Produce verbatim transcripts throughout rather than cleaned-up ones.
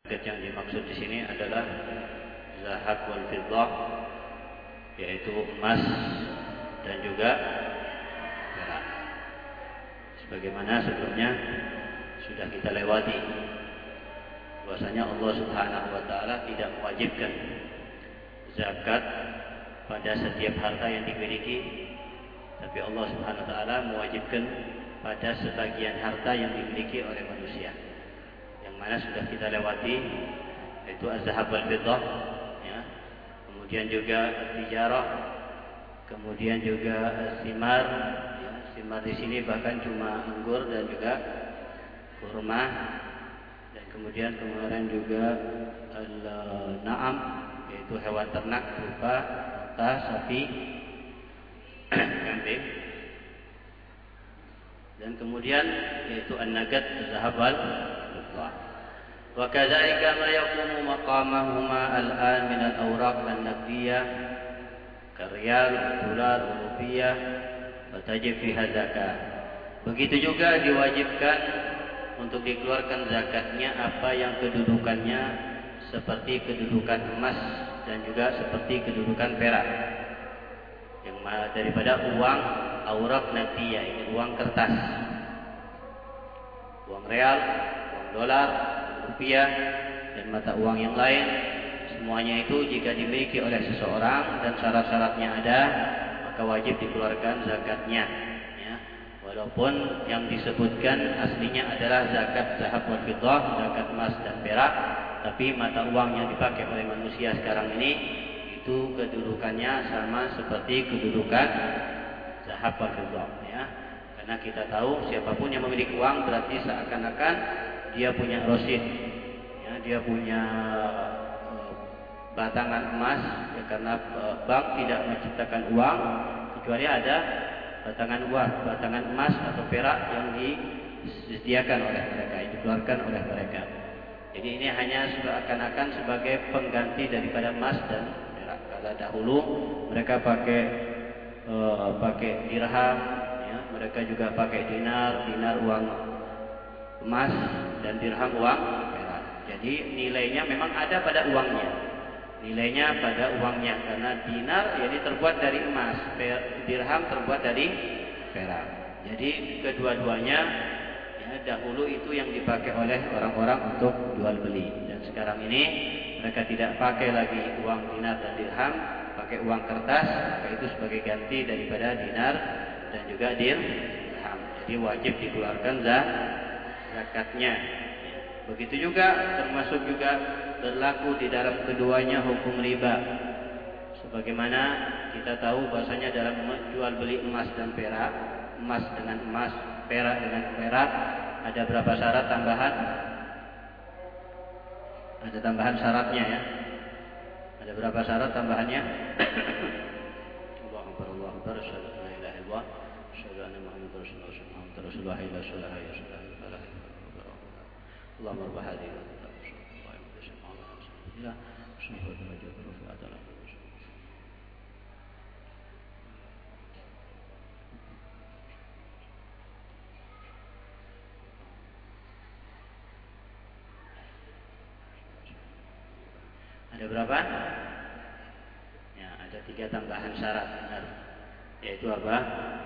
Yang dimaksud di sini adalah zahab wal fiddah, yaitu emas dan juga perak. Sebagaimana sebelumnya sudah kita lewati, bahwasanya Allah Subhanahu wa taala tidak mewajibkan zakat pada setiap harta yang dimiliki, tapi Allah Subhanahu wa taala mewajibkan pada sebagian harta yang dimiliki oleh manusia. Mana sudah kita lewati, yaitu az-zahab wal fiddah, ya. Kemudian juga tijarah, kemudian juga simar, ya. Simar di sini bahkan cuma anggur dan juga kurma, dan kemudian kemarin juga al-na'am, yaitu hewan ternak berupa unta, sapi, kambing, dan kemudian yaitu an-nagat, az-zahab wal fiddah. وكذلك ما يقوم مقامهما الآن من الأوراق النقدية كالريال والدولار والروبية فتجب فيها زكاة. Begitu juga diwajibkan untuk dikeluarkan zakatnya apa yang kedudukannya seperti kedudukan emas dan juga seperti kedudukan perak, yang daripada uang aurak naqdiyah, ini uang kertas, uang real, uang dolar, rupiah dan mata uang yang lain. Semuanya itu jika dimiliki oleh seseorang dan syarat-syaratnya ada, maka wajib dikeluarkan zakatnya, ya. Walaupun yang disebutkan aslinya adalah zakat zahab wal fiddah, zakat emas dan perak, tapi mata uang yang dipakai oleh manusia sekarang ini itu kedudukannya sama seperti kedudukan zahab wal fiddah, ya. Karena kita tahu siapapun yang memiliki uang berarti seakan-akan dia punya rosid, ya, dia punya uh, batangan emas, ya, karena uh, bank tidak menciptakan uang kecuali ada batangan uang, batangan emas atau perak yang disediakan oleh mereka, yang dikeluarkan oleh mereka. Jadi ini hanya seakan-akan sebagai pengganti daripada emas dan perak. Kalau dahulu mereka pakai uh, pakai dirham, ya, mereka juga pakai dinar, dinar uang emas dan dirham uang perak. Jadi nilainya memang ada pada uangnya, nilainya pada uangnya, karena dinar jadi terbuat dari emas, dirham terbuat dari perak. Jadi kedua-duanya, ya, dahulu itu yang dipakai oleh orang-orang untuk jual beli, dan sekarang ini mereka tidak pakai lagi uang dinar dan dirham, pakai uang kertas, maka itu sebagai ganti daripada dinar dan juga dirham. Jadi wajib dikeluarkan zakatnya. Begitu juga termasuk juga berlaku di dalam keduanya hukum riba. Sebagaimana kita tahu bahwasanya dalam jual beli emas dan perak, emas dengan emas, perak dengan perak, ada berapa syarat tambahan? Ada tambahan syaratnya, ya. Ada berapa syarat tambahannya? Allahu akbar, Allahu akbar, asyhadu an la ilaha illallah, asyhadu anna Muhammadar rasulullah, Muhammadar rasulullah, la ilaha illallah. Allahumma rabb hadhihi ada berapa? Ya, ada tiga tambahan syarat, benar. Yaitu apa?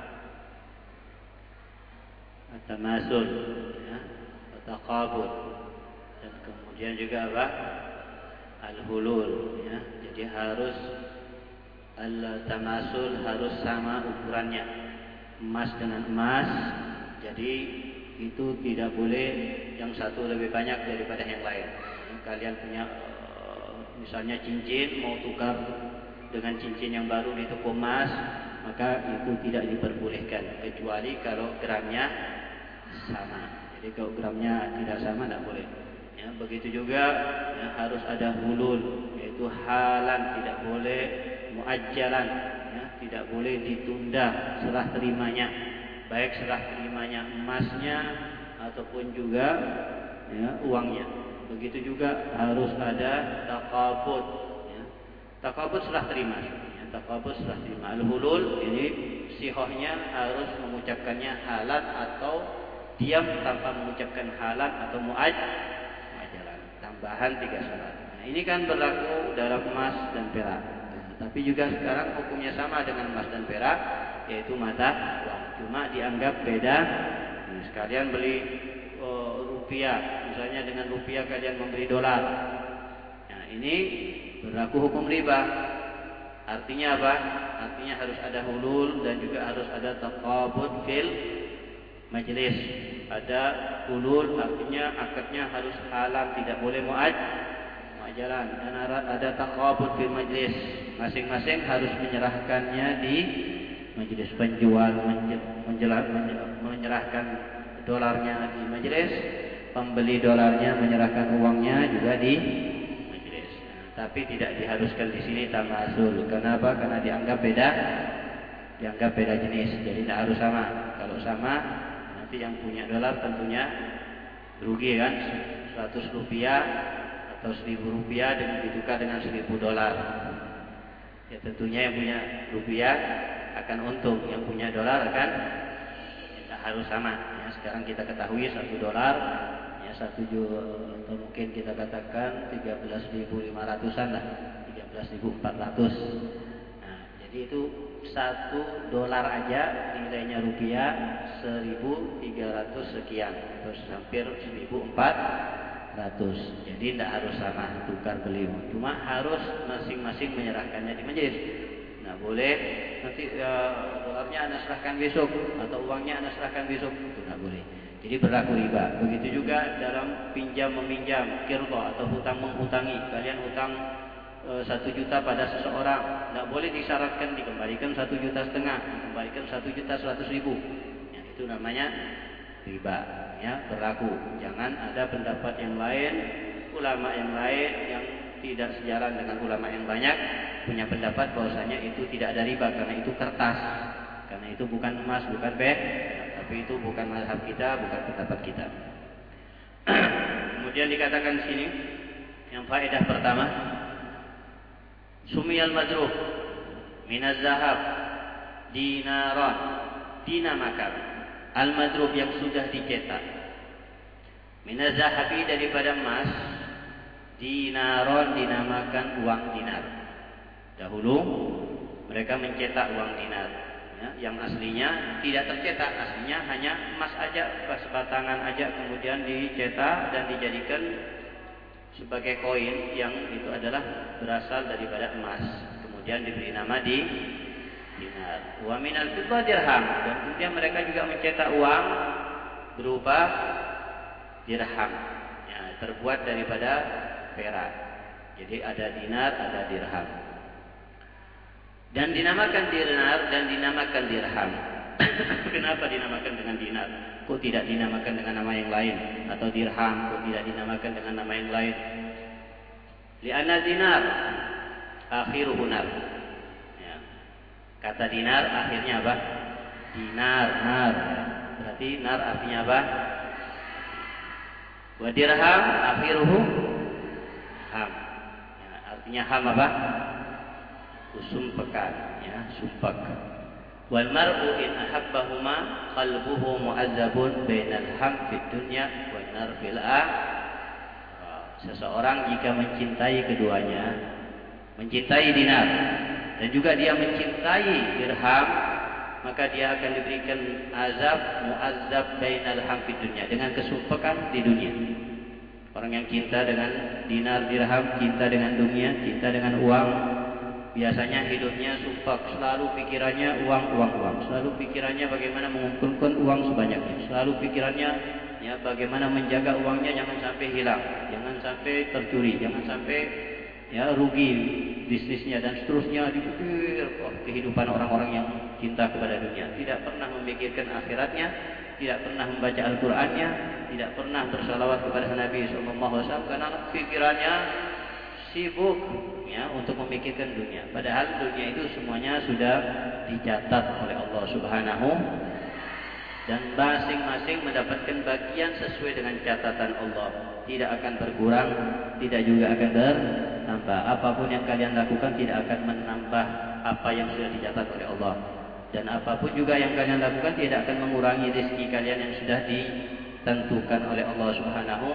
At-tamasul, ya, at-taqabul, dan kemudian juga apa? Al-hulul, ya. Jadi harus al-tamasul, harus sama ukurannya, emas dengan emas. Jadi itu tidak boleh yang satu lebih banyak daripada yang lain. Kalian punya misalnya cincin, mau tukar dengan cincin yang baru di toko emas, maka itu tidak diperbolehkan kecuali kalau gramnya sama. Jadi kalau gramnya tidak sama, tidak boleh. Ya, begitu juga, ya, harus ada hulul, yaitu halan, tidak boleh muajjalan, ya, tidak boleh ditunda serah terimanya, baik serah terimanya emasnya ataupun juga, ya, uangnya. Begitu juga harus ada taqabud, ya. Taqabud serah terima, ya, taqabud serah terima. Al-hulul ini sihahnya harus mengucapkannya halan atau diam tanpa mengucapkan halan atau muaj muajalan. tambahan tiga syarat. Nah, ini kan berlaku dalam emas dan perak. Nah, tapi juga sekarang hukumnya sama dengan emas dan perak, yaitu mata uang. Cuma dianggap beda. Nah, sekalian beli uh, rupiah, misalnya dengan rupiah kalian membeli dolar. Nah, ini berlaku hukum riba. Artinya apa? Artinya harus ada hulul dan juga harus ada taqabud fil majlis. Ada hulul, artinya akadnya harus halal, tidak boleh muaj muajalan. Dan ada taqabud fil majlis. Masing-masing harus menyerahkannya di majlis. Penjual menjelah, menyerahkan dolarnya di majlis, pembeli dolarnya menyerahkan uangnya juga di majlis. Nah, tapi tidak diharuskan di sini tamasul. Kenapa? Karena dianggap beda, dianggap beda jenis. Jadi tidak harus sama. Kalau sama, nanti yang punya dolar tentunya rugi kan, seratus rupiah atau seribu rupiah dengan ditukar dengan seribu dolar. Ya tentunya yang punya rupiah akan untung, yang punya dolar akan tidak harus sama. Ya, sekarang kita ketahui satu dolar ya satu juta, atau mungkin kita katakan tiga belas ribu lima ratusan lah, tiga belas ribu empat ratus. Nah, jadi itu satu dolar aja nilainya rupiah seribu tiga ratus sekian, terus hampir seribu empat ratus. Jadi tidak harus sama tukar beli, cuma harus masing-masing menyerahkannya di majelis. Nah, boleh nanti ya, dolarnya anda serahkan besok atau uangnya anda serahkan besok, itu tidak boleh. Jadi berlaku riba. Begitu juga dalam pinjam meminjam, qirdah atau hutang menghutangi. Kalian hutang satu juta pada seseorang, tidak boleh disyaratkan dikembalikan satu juta setengah, dikembalikan satu juta seratus ribu. Ya, itu namanya riba. Ya, berlaku. Jangan ada pendapat yang lain, ulama yang lain yang tidak sejalan dengan ulama yang banyak punya pendapat bahwasanya itu tidak ada riba karena itu kertas, karena itu bukan emas, bukan perak, tapi itu bukan mazhab kita, bukan pendapat kita. Kemudian dikatakan di sini yang faedah pertama, sumiyal madruh minaz zahab dinaran, dinamakan al-madruh yang sudah dicetak, minaz zahabi daripada emas, dinaron dinamakan uang dinar. Dahulu mereka mencetak uang dinar ya, yang aslinya tidak tercetak, aslinya hanya emas aja, sebatangan aja, kemudian dicetak dan dijadikan sebagai koin yang itu adalah berasal daripada emas, kemudian diberi nama di dinar. Wa minal fiddah dirham, dan kemudian mereka juga mencetak uang berupa dirham ya, terbuat daripada perak. Jadi ada dinar, ada dirham. Dan dinamakan dinar dan dinamakan dirham. Kenapa dinamakan dengan dinar? Kok tidak dinamakan dengan nama yang lain? Atau dirham kok tidak dinamakan dengan nama yang lain? Li'anna dinar akhiruhu nar. Ya. Kata dinar akhirnya apa? Dinar, nar. Berarti nar artinya apa? Wa dirham akhiruhu ham. Ya, artinya ham apa? Usum pekan, ya, sumpak. Wal mar'u in ahabbahuma qalbuhu mu'azzabun bainal ham fid dunya wan nar fil akhirah. Seseorang jika mencintai keduanya, mencintai dinar dan juga dia mencintai dirham, maka dia akan diberikan azab mu'azzab bainal ham fid dunya, dengan kesumpakan di dunia. Orang yang cinta dengan dinar dirham, cinta dengan dunia, cinta dengan uang, biasanya hidupnya sumpak, selalu pikirannya uang, uang, uang. Selalu pikirannya bagaimana mengumpulkan uang sebanyaknya. Selalu pikirannya ya bagaimana menjaga uangnya jangan sampai hilang, jangan sampai tercuri, jangan sampai ya rugi bisnisnya dan seterusnya. Dipikir oh, kehidupan orang-orang yang cinta kepada dunia, tidak pernah memikirkan akhiratnya, tidak pernah membaca Al-Qur'annya, tidak pernah bersalawat kepada Nabi sallallahu alaihi wasallam karena pikirannya sibuk ya untuk memikirkan dunia. Padahal dunia itu semuanya sudah dicatat oleh Allah Subhanahu, dan masing-masing mendapatkan bagian sesuai dengan catatan Allah. Tidak akan berkurang, tidak juga akan bertambah. Apapun yang kalian lakukan tidak akan menambah apa yang sudah dicatat oleh Allah. Dan apapun juga yang kalian lakukan tidak akan mengurangi rezeki kalian yang sudah ditentukan oleh Allah Subhanahu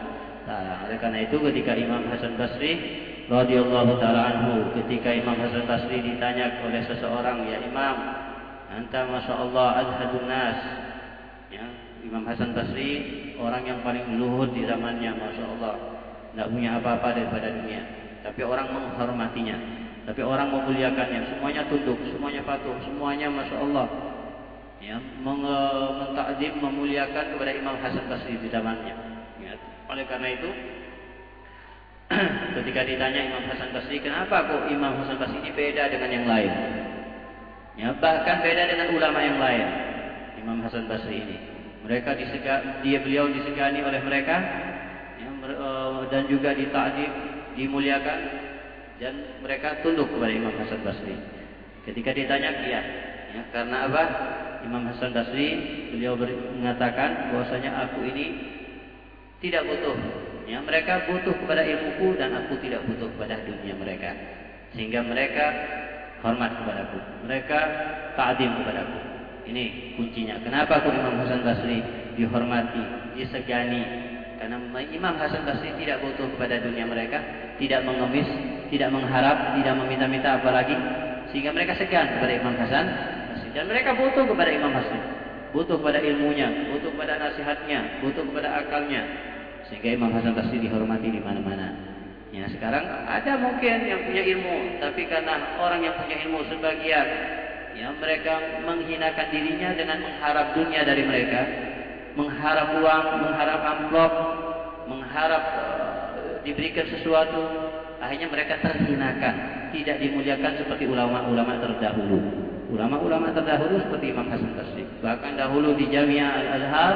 taala. Oleh karena itu ketika Imam Hasan Basri radhiyallahu taala anhu, ketika Imam Hasan Basri ditanya oleh seseorang, "Ya Imam, anta masyaallah azhadun nas." Ya, Imam Hasan Basri orang yang paling luhur di zamannya, masyaallah. Tidak punya apa-apa daripada dunia, tapi orang menghormatinya, tapi orang memuliakannya, semuanya tunduk, semuanya patuh, semuanya masyaallah. Ya, mentakdim, memuliakan kepada Imam Hasan Basri di zamannya. Ya, oleh karena itu ketika ditanya Imam Hasan Basri, kenapa kok Imam Hasan Basri ini beda dengan yang lain? Ya, bahkan beda dengan ulama yang lain. Imam Hasan Basri ini, mereka disegani, dia beliau disegani oleh mereka, ya, dan juga ditakdim, dimuliakan, dan mereka tunduk kepada Imam Hasan Basri. Ketika ditanya, iya, ya, karena apa? Imam Hasan Basri beliau mengatakan bahwasanya aku ini tidak butuh, ya, mereka butuh kepada ilmuku dan aku tidak butuh kepada dunia mereka, sehingga mereka hormat kepadaku, mereka ta'zim kepadaku. Ini kuncinya. Kenapa kok Imam Hasan Basri dihormati, disegani? Karena Imam Hasan Basri tidak butuh kepada dunia mereka, tidak mengemis, tidak mengharap, tidak meminta-minta apalagi, sehingga mereka segan kepada Imam Hasan Basri. Dan mereka butuh kepada Imam Basri, butuh kepada ilmunya, butuh kepada nasihatnya, butuh kepada akalnya, sehingga Imam Hasan Basri dihormati di mana-mana. Ya, sekarang ada mungkin yang punya ilmu, tapi karena orang yang punya ilmu sebagian, ya, mereka menghinakan dirinya dengan mengharap dunia dari mereka, mengharap uang, mengharap amplop, mengharap uh, diberikan sesuatu, akhirnya mereka terhinakan, tidak dimuliakan seperti ulama-ulama terdahulu. Ulama-ulama terdahulu seperti Imam Hasan Basri, bahkan dahulu di Jamiah Al-Azhar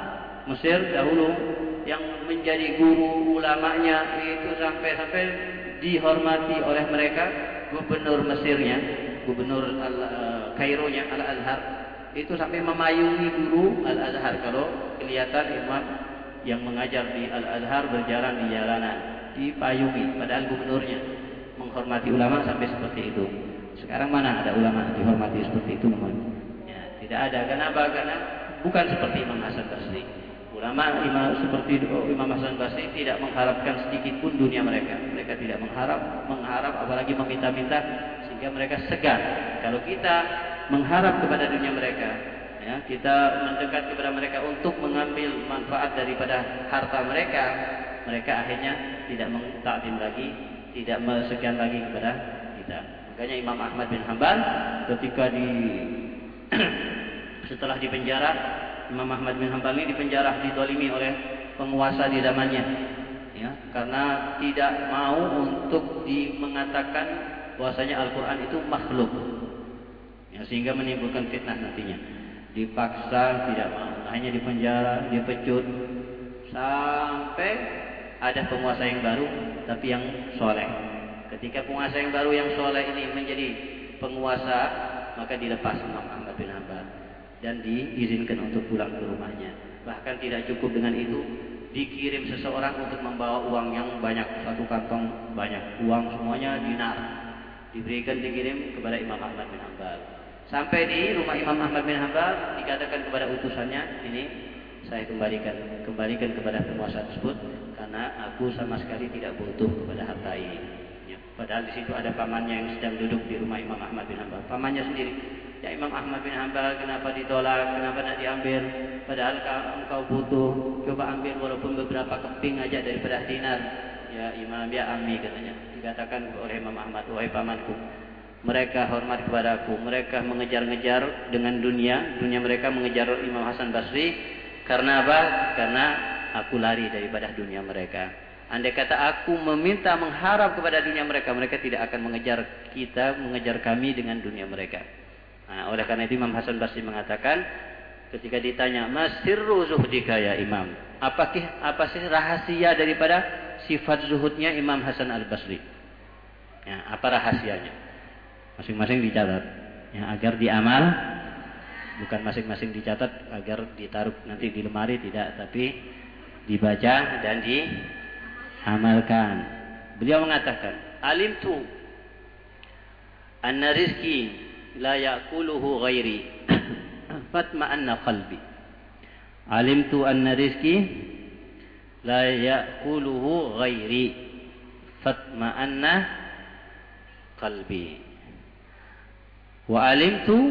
Mesir dahulu, yang menjadi guru ulamanya itu sampai-sampai dihormati oleh mereka, gubernur Mesirnya, gubernur Kaironya Al-Azhar itu sampai memayungi guru Al-Azhar kalau kelihatan imam yang mengajar di Al-Azhar berjalan di jalanan, dipayungi, padahal gubernurnya menghormati ulama sampai seperti itu. Sekarang mana ada ulama dihormati seperti itu, teman? Ya, tidak ada. Kenapa? Karena bukan seperti Imam Hasan Basri. Ulama imam seperti Imam Hasan Basri tidak mengharapkan sedikit pun dunia mereka. Mereka tidak mengharap, mengharap apalagi meminta-minta, sehingga mereka segan. Kalau kita mengharap kepada dunia mereka, ya, kita mendekat kepada mereka untuk mengambil manfaat daripada harta mereka, mereka akhirnya tidak mentakdim lagi, tidak segan lagi kepada kita. Makanya Imam Ahmad bin Hanbal ketika di setelah di penjara, Imam Ahmad bin Hanbal ini dipenjara, didolimi oleh penguasa di zamannya, ya, karena tidak mau untuk di mengatakan bahwasanya Al-Quran itu makhluk, ya, sehingga menimbulkan fitnah nantinya. Dipaksa tidak mau, hanya dipenjara, dipecut, sampai ada penguasa yang baru, tapi yang soleh. Ketika penguasa yang baru yang soleh ini menjadi penguasa, maka dilepas Imam Ahmad bin Hanbal dan diizinkan untuk pulang ke rumahnya. Bahkan tidak cukup dengan itu, dikirim seseorang untuk membawa uang yang banyak, satu kantong banyak uang, semuanya dinar, diberikan, dikirim kepada Imam Ahmad bin Hanbal. Sampai di rumah Imam Ahmad bin Hanbal, dikatakan kepada utusannya, ini saya kembalikan kembalikan kepada penguasa tersebut, karena aku sama sekali tidak butuh kepada harta ini. Ya, padahal di situ ada pamannya yang sedang duduk di rumah Imam Ahmad bin Hanbal, pamannya sendiri. Ya Imam Ahmad bin Hanbal, kenapa ditolak, kenapa tidak diambil? Padahal engkau butuh, coba ambil walaupun beberapa keping aja daripada dinar. Ya Imam, ya Ammi, katanya. Dikatakan oleh Imam Ahmad, wahai pamanku, mereka hormat kepadaku, mereka mengejar-ngejar dengan dunia, dunia mereka mengejar Imam Hasan Basri. Karena apa? Karena aku lari daripada dunia mereka. Andai kata aku meminta, mengharap kepada dunia mereka, mereka tidak akan mengejar kita, mengejar kami dengan dunia mereka. Nah, oleh karena itu Imam Hasan Basri mengatakan, ketika ditanya, "Masirru zuhdika ya Imam?" Apa sih apa sih rahasia daripada sifat zuhudnya Imam Hasan Al-Basri? Ya, apa rahasianya? Masing-masing dicatat, ya, agar diamal, bukan masing-masing dicatat agar ditaruh nanti di lemari, tidak, tapi dibaca dan diamalkan. Beliau mengatakan, "Alimtu anna rizki la ya'kuluhu ghairi fatma'anna qalbi." Alimtu anna rizki la ya'kuluhu ghairi fatma'anna qalbi. Wa alimtu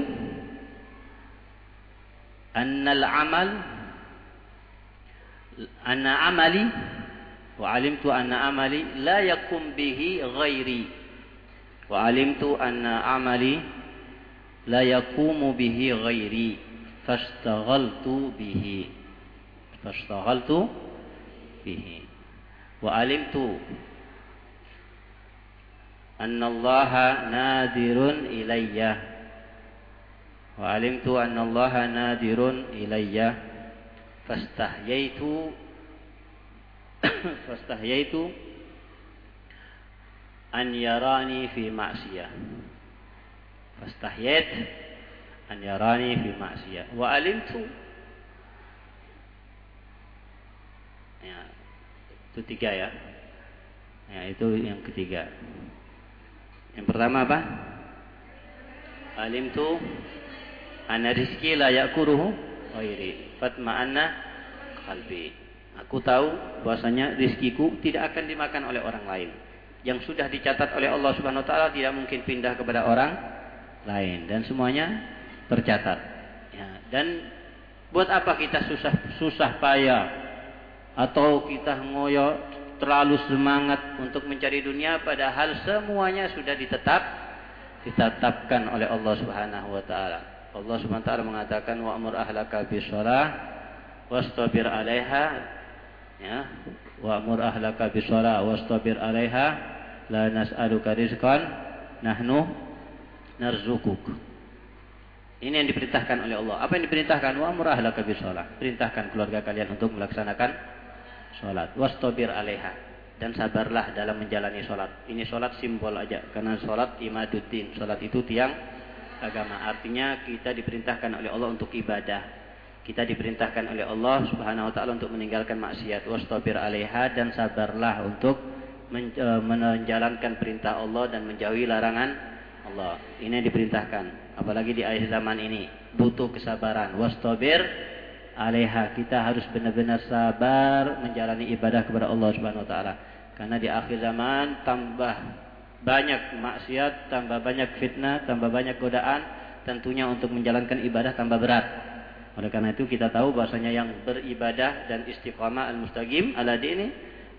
anna al-amal anna amali wa alimtu anna amali la yakum bihi ghairi. Wa alimtu anna amali la yakumu bihi ghairi fastaghaltu bihi fastaghaltu bihi wa alimtu anna Allaha nadirun ilayya wa alimtu anna Allaha nadirun ilayya fastahyaitu fastahyaitu an yarani fi ma'siyah fastahyait an yarani fi ma'siyah wa alimtu, ya, itu tiga ya. Ya, itu yang ketiga. Yang pertama apa? Alimtu anna rizki la yakuruhu ghairi fatma'anna qalbi. Aku tahu bahwasanya rizkiku tidak akan dimakan oleh orang lain. Yang sudah dicatat oleh Allah Subhanahu wa taala tidak mungkin pindah kepada orang lain dan semuanya tercatat. Ya, dan buat apa kita susah susah payah atau kita ngoyo terlalu semangat untuk mencari dunia padahal semuanya sudah ditetap ditetapkan oleh Allah Subhanahu wa taala. Allah Subhanahu wa taala mengatakan wa'mur ahlaka bis-shalah wastabir 'alaiha, ya, wa'mur ahlaka bis-shalah wastabir 'alaiha la nas'aluka rizqan nahnu narzukuk. Ini yang diperintahkan oleh Allah. Apa yang diperintahkan? Wa amur ahlaka bis-shalah. Perintahkan keluarga kalian untuk melaksanakan salat. Wastabir 'alaiha, dan sabarlah dalam menjalani salat. Ini salat simbol aja karena salat imaduddin. Salat itu tiang agama. Artinya kita diperintahkan oleh Allah untuk ibadah. Kita diperintahkan oleh Allah Subhanahu wa taala untuk meninggalkan maksiat. Wastabir 'alaiha, dan sabarlah untuk menjalankan perintah Allah dan menjauhi larangan Allah. Ini yang diperintahkan. Apalagi di akhir zaman ini butuh kesabaran. Wastabir 'alaiha. Kita harus benar-benar sabar menjalani ibadah kepada Allah Subhanahu wa taala. Karena di akhir zaman tambah banyak maksiat, tambah banyak fitnah, tambah banyak godaan, tentunya untuk menjalankan ibadah tambah berat. Oleh karena itu kita tahu bahwasanya yang beribadah dan istiqamah al-mustaqim ala dini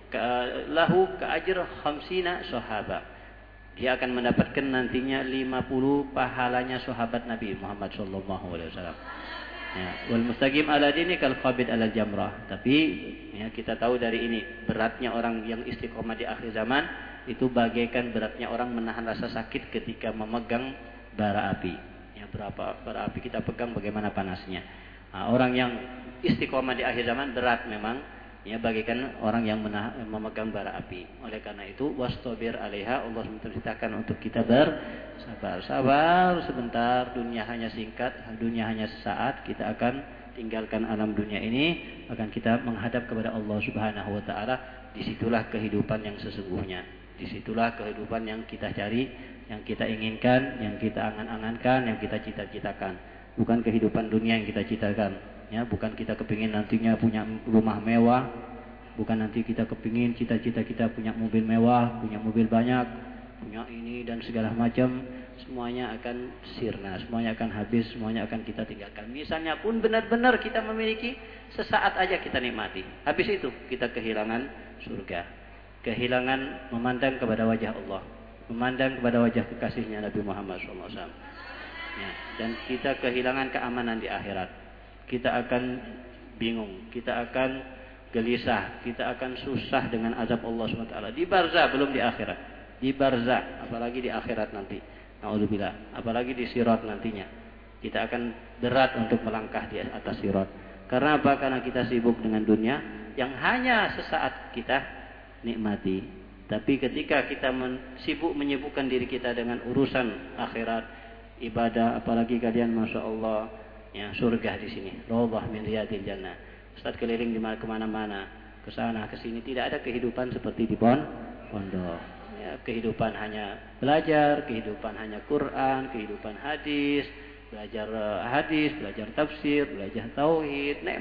lahu ka'ajr khamsina sahabah. Dia akan mendapatkan nantinya lima puluh pahalanya sahabat Nabi Muhammad sallallahu alaihi wasallam. Ya, wal mustaqim ala dini kal qabid ala jamrah. Tapi ya, kita tahu dari ini beratnya orang yang istiqomah di akhir zaman itu bagaikan beratnya orang menahan rasa sakit ketika memegang bara api. Ya, berapa bara api kita pegang bagaimana panasnya. Nah, orang yang istiqomah di akhir zaman berat memang. Ya, bagaikan orang yang menah, memegang bara api. Oleh karena itu wastabir 'alaiha, Allah memerintahkan untuk kita bersabar. Sabar sebentar, dunia hanya singkat, dunia hanya sesaat. Kita akan tinggalkan alam dunia ini, akan kita menghadap kepada Allah Subhanahu wa taala. Disitulah kehidupan yang sesungguhnya. Disitulah kehidupan yang kita cari, yang kita inginkan, yang kita angan-angankan, yang kita cita-citakan. Bukan kehidupan dunia yang kita citakan. Ya, bukan kita kepingin nantinya punya rumah mewah, bukan nanti kita kepingin cita-cita kita punya mobil mewah, punya mobil banyak, punya ini dan segala macam. Semuanya akan sirna, semuanya akan habis, semuanya akan kita tinggalkan. Misalnya pun benar-benar kita memiliki sesaat aja kita nikmati, habis itu kita kehilangan surga, kehilangan memandang kepada wajah Allah, memandang kepada wajah kekasihnya Nabi Muhammad shallallahu alaihi wasallam. Ya, dan kita kehilangan keamanan di akhirat. Kita akan bingung, kita akan gelisah, kita akan susah dengan azab Allah subhanahu wa taala di barzah, belum di akhirat. Di barzah, apalagi di akhirat nanti. Naudzubillah, apalagi di sirat nantinya. Kita akan berat untuk melangkah di atas sirat. Karena apa? Karena kita sibuk dengan dunia yang hanya sesaat kita nikmati. Tapi ketika kita men- sibuk menyibukkan diri kita dengan urusan akhirat, ibadah, apalagi kalian masya Allah, ya, surga di sini, rawdah min riyadil jannah. Ustaz keliling di mana kemana-mana, ke sana ke sini, tidak ada kehidupan seperti di pondok. Ya, kehidupan hanya belajar, kehidupan hanya Quran, kehidupan hadis, belajar hadis, belajar tafsir, belajar tauhid, nikmat.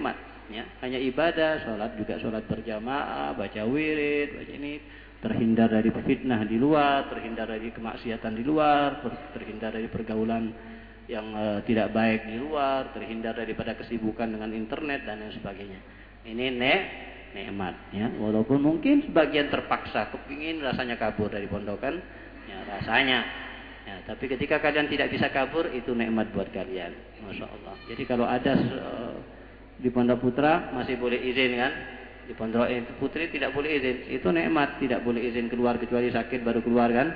ya, hanya ibadah, sholat juga sholat berjamaah, baca wirid, baca ini, terhindar dari fitnah di luar, terhindar dari kemaksiatan di luar, terhindar dari pergaulan yang uh, tidak baik di luar, terhindar daripada kesibukan dengan internet dan lain sebagainya. Ini nek nikmat, ya, walaupun mungkin sebagian terpaksa, kepingin rasanya kabur dari pondokan, ya rasanya. Ya, tapi ketika kalian tidak bisa kabur, itu nikmat buat kalian, masya Allah. Jadi kalau ada uh, di Pondok Putra masih boleh izin kan, di Pondok Putri tidak boleh izin, itu nikmat, tidak boleh izin keluar kecuali sakit baru keluar kan.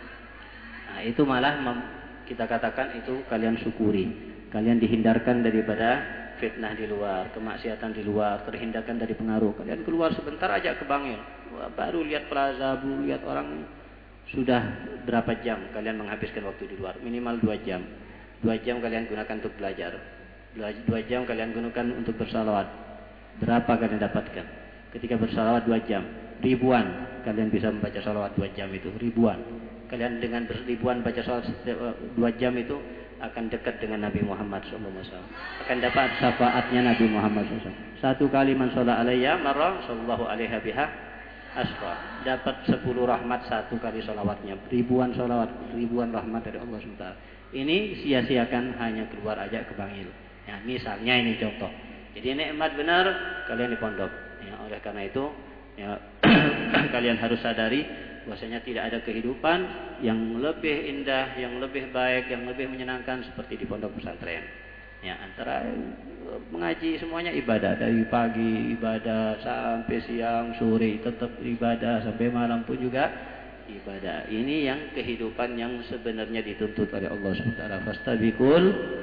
Nah itu malah mem- kita katakan itu kalian syukuri, kalian dihindarkan daripada fitnah di luar, kemaksiatan di luar, terhindarkan dari pengaruh. Kalian keluar sebentar aja ke Bangil, baru lihat plaza, baru lihat orang. Sudah berapa jam kalian menghabiskan waktu di luar? Minimal dua jam. Dua jam kalian gunakan untuk belajar. Dua, dua jam kalian gunakan untuk bersalawat. Berapa kalian dapatkan? Ketika bersalawat dua jam, ribuan kalian bisa membaca salawat dua jam itu, ribuan. Kalian dengan ribuan baca salawat dua jam itu akan dekat dengan Nabi Muhammad shallallahu alaihi wasallam. Akan dapat syafaatnya Nabi Muhammad shallallahu alaihi wasallam. Satu kali man sholla alayya marra sallallahu alaihi biha asra, dapat sepuluh rahmat satu kali sholawatnya, ribuan sholawat, ribuan rahmat dari Allah subhanahu wa taala. Ini sia-siakan hanya keluar aja ke Bangil. Ya, misalnya ini contoh. Jadi nikmat benar kalian di pondok. Ya, oleh karena itu, ya, kalian harus sadari bahwasanya tidak ada kehidupan yang lebih indah, yang lebih baik, yang lebih menyenangkan seperti di pondok pesantren. Ya, antara mengaji semuanya ibadah, dari pagi ibadah sampai siang sore tetap ibadah, sampai malam pun juga ibadah. Ini yang kehidupan yang sebenarnya dituntut oleh Allah subhanahu wa taala. Fastabiqul,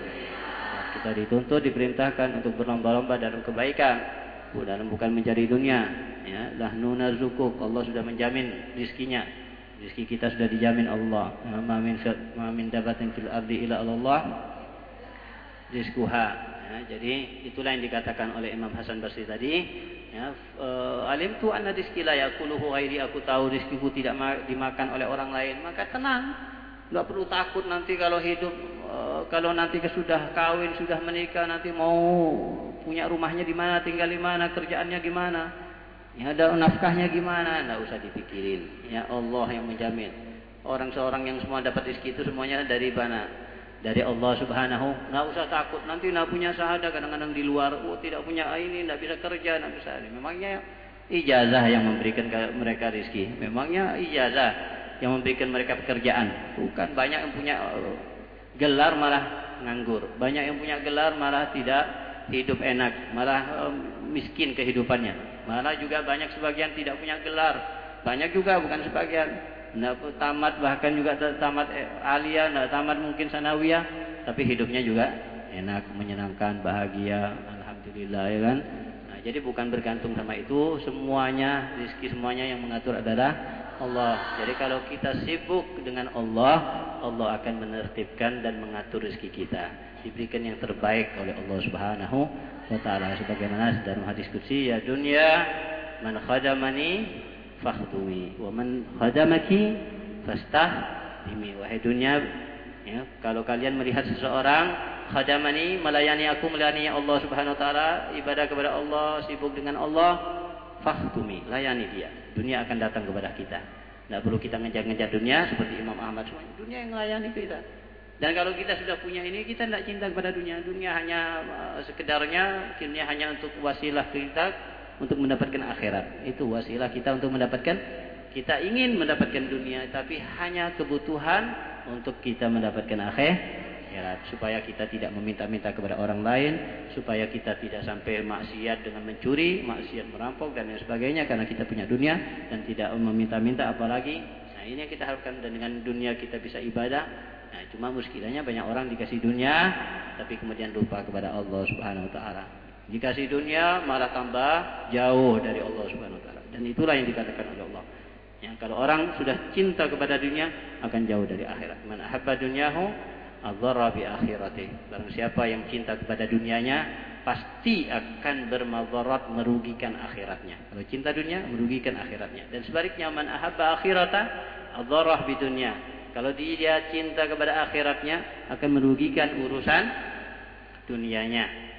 kita dituntut, diperintahkan untuk berlomba-lomba dalam kebaikan, dalam bukan mencari dunia. Ya, nahnu narzuquk, Allah sudah menjamin rizkinya. Rizki kita sudah dijamin Allah. Ma min ma min dabatin fil ardi illa Allah rizquha. Ya, jadi itulah yang dikatakan oleh Imam Hasan Basri tadi. Ya, alim tu anna rizqi la yakuluhu ghairi, aku tahu rizkiku tidak dimakan oleh orang lain, maka tenang, nggak perlu takut nanti kalau hidup, uh, kalau nanti sudah kawin, sudah menikah, nanti mau punya rumahnya di mana, tinggal di mana, kerjaannya gimana, ya ada nafkahnya gimana, nggak usah dipikirin. Ya Allah yang menjamin. Orang seorang yang semua dapat rezeki itu semuanya dari mana? Dari Allah subhanahu. Nggak usah takut nanti nggak punya syahadah, kadang-kadang di luar, oh tidak punya ini, nggak bisa kerja, nggak bisa ini. Memangnya ijazah yang memberikan mereka rezeki? Memangnya ijazah yang memberikan mereka pekerjaan? Bukan. Banyak yang punya gelar malah nganggur, banyak yang punya gelar malah tidak hidup enak, malah um, miskin kehidupannya. Malah juga banyak sebagian tidak punya gelar, banyak juga bukan sebagian. Nggak tamat, bahkan juga tamat aliyah, nggak tamat mungkin sanawiyah, tapi hidupnya juga enak, menyenangkan, bahagia, alhamdulillah, ya kan. Nah, jadi bukan bergantung sama itu, semuanya rezeki semuanya yang mengatur adalah Allah. Jadi kalau kita sibuk dengan Allah, Allah akan menertibkan dan mengatur rezeki kita, diberikan yang terbaik oleh Allah Subhanahu wa taala. Sebagaimana dalam hadis qudsi, ya dunya man khadamani fakhdumi wa man khadamaki fastahdimi. Wahai dunia, ya, kalau kalian melihat seseorang khadamani, melayani aku, melayani Allah Subhanahu wa taala, ibadah kepada Allah, sibuk dengan Allah, fakhdumi, layani dia. Dunia akan datang kepada kita. Tidak perlu kita ngejar-ngejar dunia seperti Imam Ahmad, dunia yang melayani kita. Dan kalau kita sudah punya ini, kita tidak cinta kepada dunia. Dunia hanya uh, sekedarnya, dunia hanya untuk wasilah kita untuk mendapatkan akhirat. Itu wasilah kita untuk mendapatkan, kita ingin mendapatkan dunia, tapi hanya kebutuhan untuk kita mendapatkan akhirat, supaya kita tidak meminta-minta kepada orang lain, supaya kita tidak sampai maksiat dengan mencuri, maksiat merampok dan lain sebagainya, karena kita punya dunia dan tidak meminta-minta apalagi. Nah, ini yang kita harapkan, dan dengan dunia kita bisa ibadah. Nah, cuma muskilahnya banyak orang dikasih dunia tapi kemudian lupa kepada Allah Subhanahu wa taala. Dikasih dunia malah tambah jauh dari Allah Subhanahu wa taala. Dan itulah yang dikatakan oleh Allah. Yang kalau orang sudah cinta kepada dunia akan jauh dari akhirat. Man ahabba dunyahu adzarra bi akhirati. Barang siapa yang cinta kepada dunianya pasti akan bermadarat, merugikan akhiratnya. Kalau cinta dunia merugikan akhiratnya. Dan sebaliknya, man ahabba akhirata adzarra bi dunya. Kalau dia cinta kepada akhiratnya akan merugikan urusan dunianya.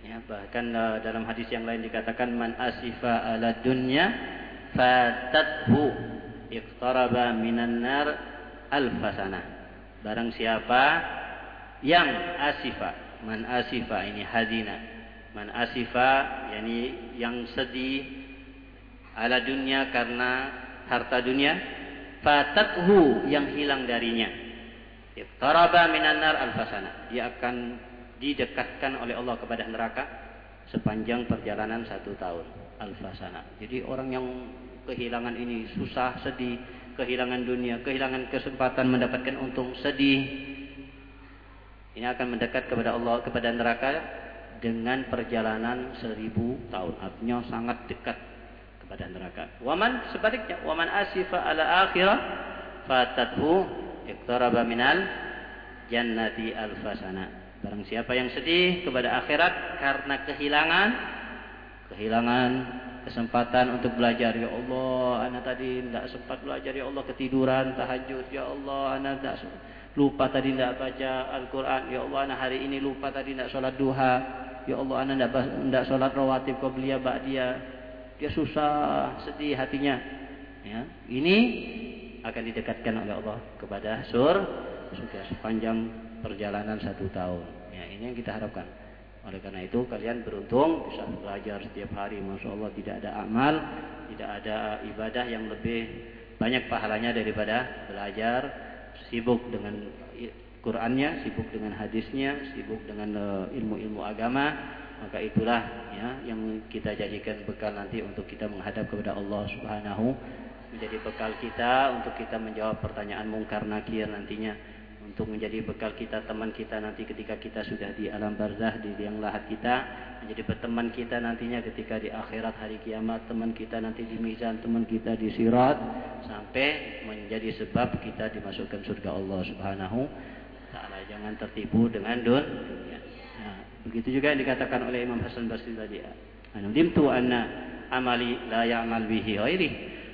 Ya, bahkan uh, dalam hadis yang lain dikatakan man asifa ala dunya fatathu iqtaraba minan nar alfasana. Barang siapa yang asifa, man asifa ini hazina, man asifa yakni yang sedih ala dunya karena harta dunia, fatathu yang hilang darinya, iqtaraba minan nar alfasana, dia akan didekatkan oleh Allah kepada neraka sepanjang perjalanan satu tahun, alfasana. Jadi orang yang kehilangan ini susah, sedih, kehilangan dunia, kehilangan kesempatan mendapatkan untung, sedih, ini akan mendekat kepada Allah, kepada neraka dengan perjalanan seribu tahun. Artinya sangat dekat kepada neraka. Waman sebaliknya, waman asifa ala akhirah fatathu iqtaraba minal jannati alfasana. Barang siapa yang sedih kepada akhirat karena kehilangan kehilangan kesempatan untuk belajar. Ya Allah, anak tadi tidak sempat belajar. Ya Allah, ketiduran tahajud. Ya Allah, anak tidak lupa tadi tidak baca Al-Quran. Ya Allah, anak hari ini lupa tadi tidak sholat duha. Ya Allah, anak tidak, tidak sholat rawatib qabliyah ba'diyah. Dia susah, sedih hatinya. Ya, ini akan didekatkan oleh Allah kepada sur sudah sepanjang perjalanan satu tahun. Ya, ini yang kita harapkan. Oleh karena itu kalian beruntung bisa belajar setiap hari. Masya Allah, tidak ada amal, tidak ada ibadah yang lebih banyak pahalanya daripada belajar, sibuk dengan Qur'annya, sibuk dengan hadisnya, sibuk dengan ilmu-ilmu agama. Maka itulah ya yang kita jadikan bekal nanti untuk kita menghadap kepada Allah Subhanahu, menjadi bekal kita untuk kita menjawab pertanyaan mungkar nakir nantinya, untuk menjadi bekal kita, teman kita nanti ketika kita sudah di alam barzah, di liang lahat kita, menjadi teman kita nantinya ketika di akhirat hari kiamat, teman kita nanti di mizan, teman kita di sirat, sampai menjadi sebab kita dimasukkan surga Allah Subhanahu taala. Jangan tertipu dengan dunia. Nah, begitu juga yang dikatakan oleh Imam Hasan Basri tadi, "Anudimtu anna amali la ya'mal bihi ghairi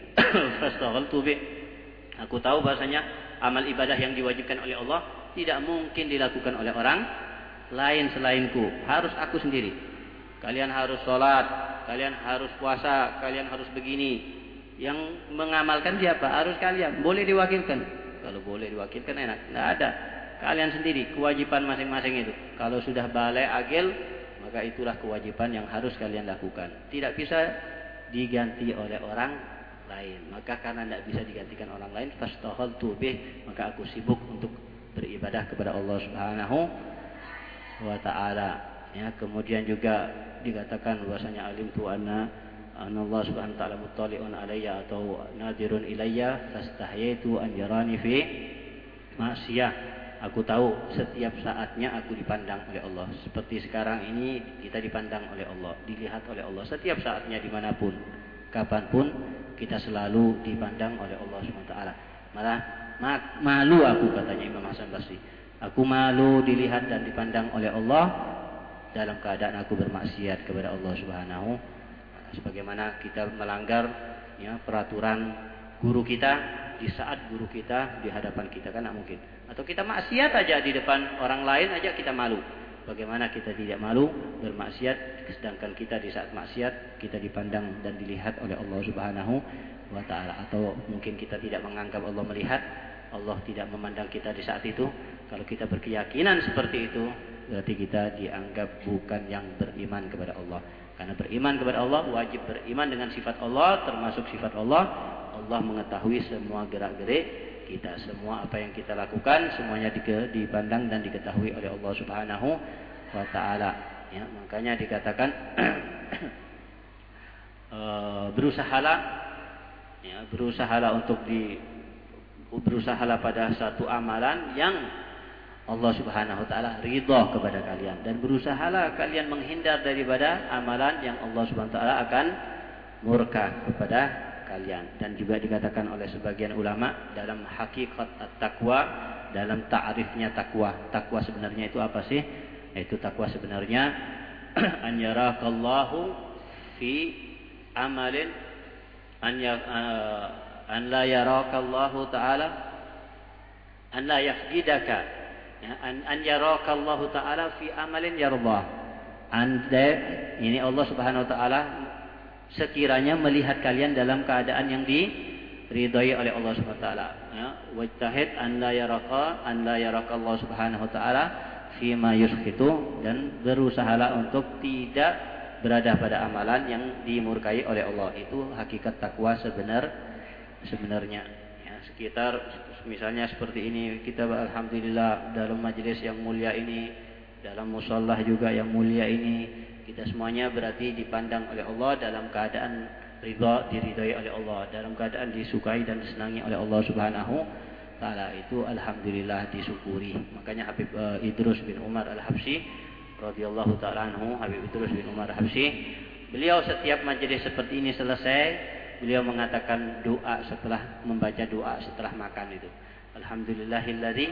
fastaghaltu bi." Aku tahu bahasanya amal ibadah yang diwajibkan oleh Allah tidak mungkin dilakukan oleh orang lain selainku. Harus aku sendiri. Kalian harus sholat, kalian harus puasa, kalian harus begini. Yang mengamalkan siapa? Harus kalian. Boleh diwakilkan. Kalau boleh diwakilkan enak. Tidak ada. Kalian sendiri. Kewajiban masing-masing itu. Kalau sudah balik agil, maka itulah kewajiban yang harus kalian lakukan. Tidak bisa diganti oleh orang lain. Maka karena tidak bisa digantikan orang lain, fastaghaltu bih, maka aku sibuk untuk beribadah kepada Allah Subhanahu wa taala. Ya, kemudian juga dikatakan bahwasanya alim tu anna Allah Subhanahu wa taala muttali'un alayya atau nadirun ilayya fastahyaitu an yarani fi ma'siyah. Aku tahu setiap saatnya aku dipandang oleh Allah. Seperti sekarang ini kita dipandang oleh Allah, dilihat oleh Allah setiap saatnya, dimanapun, kapanpun, kita selalu dipandang oleh Allah subhanahu wa taala. Malah malu aku, katanya Imam Hasan Basri. Aku malu dilihat dan dipandang oleh Allah dalam keadaan aku bermaksiat kepada Allah Subhanahu. Sebagaimana kita melanggar ya, peraturan guru kita di saat guru kita di hadapan kita, kan tidak mungkin. Atau kita maksiat aja di depan orang lain aja kita malu. Bagaimana kita tidak malu bermaksiat, sedangkan kita di saat maksiat kita dipandang dan dilihat oleh Allah Subhanahu wa taala. Atau mungkin kita tidak menganggap Allah melihat, Allah tidak memandang kita di saat itu. Kalau kita berkeyakinan seperti itu, berarti kita dianggap bukan yang beriman kepada Allah. Karena beriman kepada Allah wajib beriman dengan sifat Allah, termasuk sifat Allah. Allah mengetahui semua gerak-gerik kita, semua apa yang kita lakukan, semuanya dipandang dan diketahui oleh Allah Subhanahu wa taala. Ya, makanya dikatakan berusahalah ya, berusahalah untuk di berusahalah pada satu amalan yang Allah Subhanahu wa taala ridha kepada kalian, dan berusahalah kalian menghindar daripada amalan yang Allah Subhanahu wa taala akan murka kepada kalian. Dan juga dikatakan oleh sebagian ulama dalam hakikat at-taqwa, dalam ta'rifnya takwa. Takwa sebenarnya itu apa sih? Itu takwa sebenarnya an yarakallahu fi amalin an ya, uh, an la yarakallahu ta'ala an la yafqidaka ya, an, an yarakallahu ta'ala fi amalin yardah. Anda ini Allah Subhanahu wa taala sekiranya melihat kalian dalam keadaan yang diridhai oleh Allah Subhanahu wa taala, ya, wajtahid an la yaraka an la yaraka Allah Subhanahu wa taala fima yuskhitu, dan berusahalah untuk tidak berada pada amalan yang dimurkai oleh Allah. Itu hakikat takwa sebenar sebenarnya. Ya, sekitar misalnya seperti ini, kita alhamdulillah dalam majelis yang mulia ini, dalam musholah juga yang mulia ini, kita semuanya berarti dipandang oleh Allah dalam keadaan ridha, diridhai oleh Allah, dalam keadaan disukai dan disenangi oleh Allah Subhanahu taala. Itu alhamdulillah disyukuri. Makanya Habib uh, Idrus bin Umar Al-Habsyi radhiyallahu taala anhu, Habib Idrus bin Umar Al-Habsyi, beliau setiap majelis seperti ini selesai, beliau mengatakan doa setelah membaca doa setelah makan itu. Alhamdulillahilladzi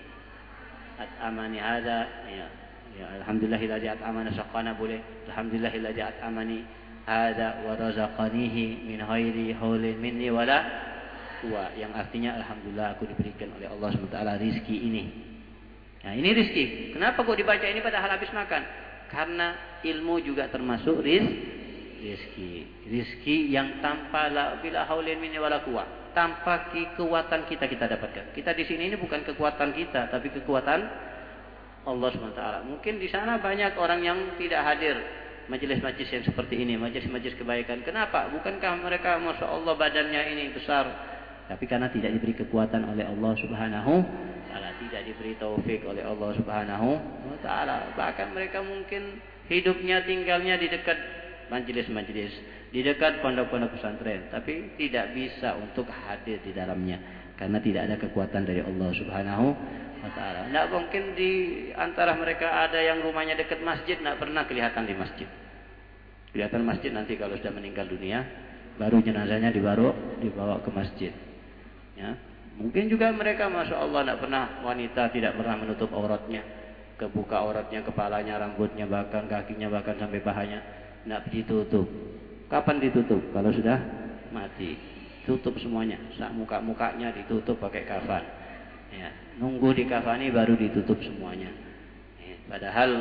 at'amani hadza, ya, ya alhamdulillahilladzi at'amana saqana, boleh alhamdulillahilladzi at'amani hadza wa razaqanihi min ghairi haulin minni wala quwwah, yang artinya alhamdulillah aku diberikan oleh Allah subhanahu wa taala rizki ini. Nah, ini rizki. Kenapa kok dibaca ini padahal habis makan? Karena ilmu juga termasuk riz, rizki. Rizki yang tanpa la bila haulin minni wala quwwah, tanpa kekuatan kita kita dapatkan. Kita di sini ini bukan kekuatan kita, tapi kekuatan Allah subhanahu wa taala. Mungkin di sana banyak orang yang tidak hadir majelis-majelis yang seperti ini, majelis-majelis kebaikan. Kenapa? Bukankah mereka masya Allah badannya ini besar, tapi karena tidak diberi kekuatan oleh Allah subhanahu wa taala, tidak diberi taufik oleh Allah subhanahu wa taala. Bahkan mereka mungkin hidupnya tinggalnya di dekat majelis-majelis, di dekat pondok-pondok pesantren, tapi tidak bisa untuk hadir di dalamnya karena tidak ada kekuatan dari Allah Subhanahu wa taala. Tidak mungkin di antara mereka ada yang rumahnya dekat masjid, tidak pernah kelihatan di masjid. Kelihatan masjid nanti kalau sudah meninggal dunia, baru jenazahnya dibawa dibawa ke masjid. Ya. Mungkin juga mereka masya Allah tidak pernah, wanita tidak pernah menutup auratnya, kebuka auratnya, kepalanya, rambutnya, bahkan kakinya, bahkan sampai pahanya tidak ditutup. Kapan ditutup? Kalau sudah mati, tutup semuanya. Sak muka-mukanya ditutup pakai kafan. Ya, nunggu dikafani baru ditutup semuanya. Ya, padahal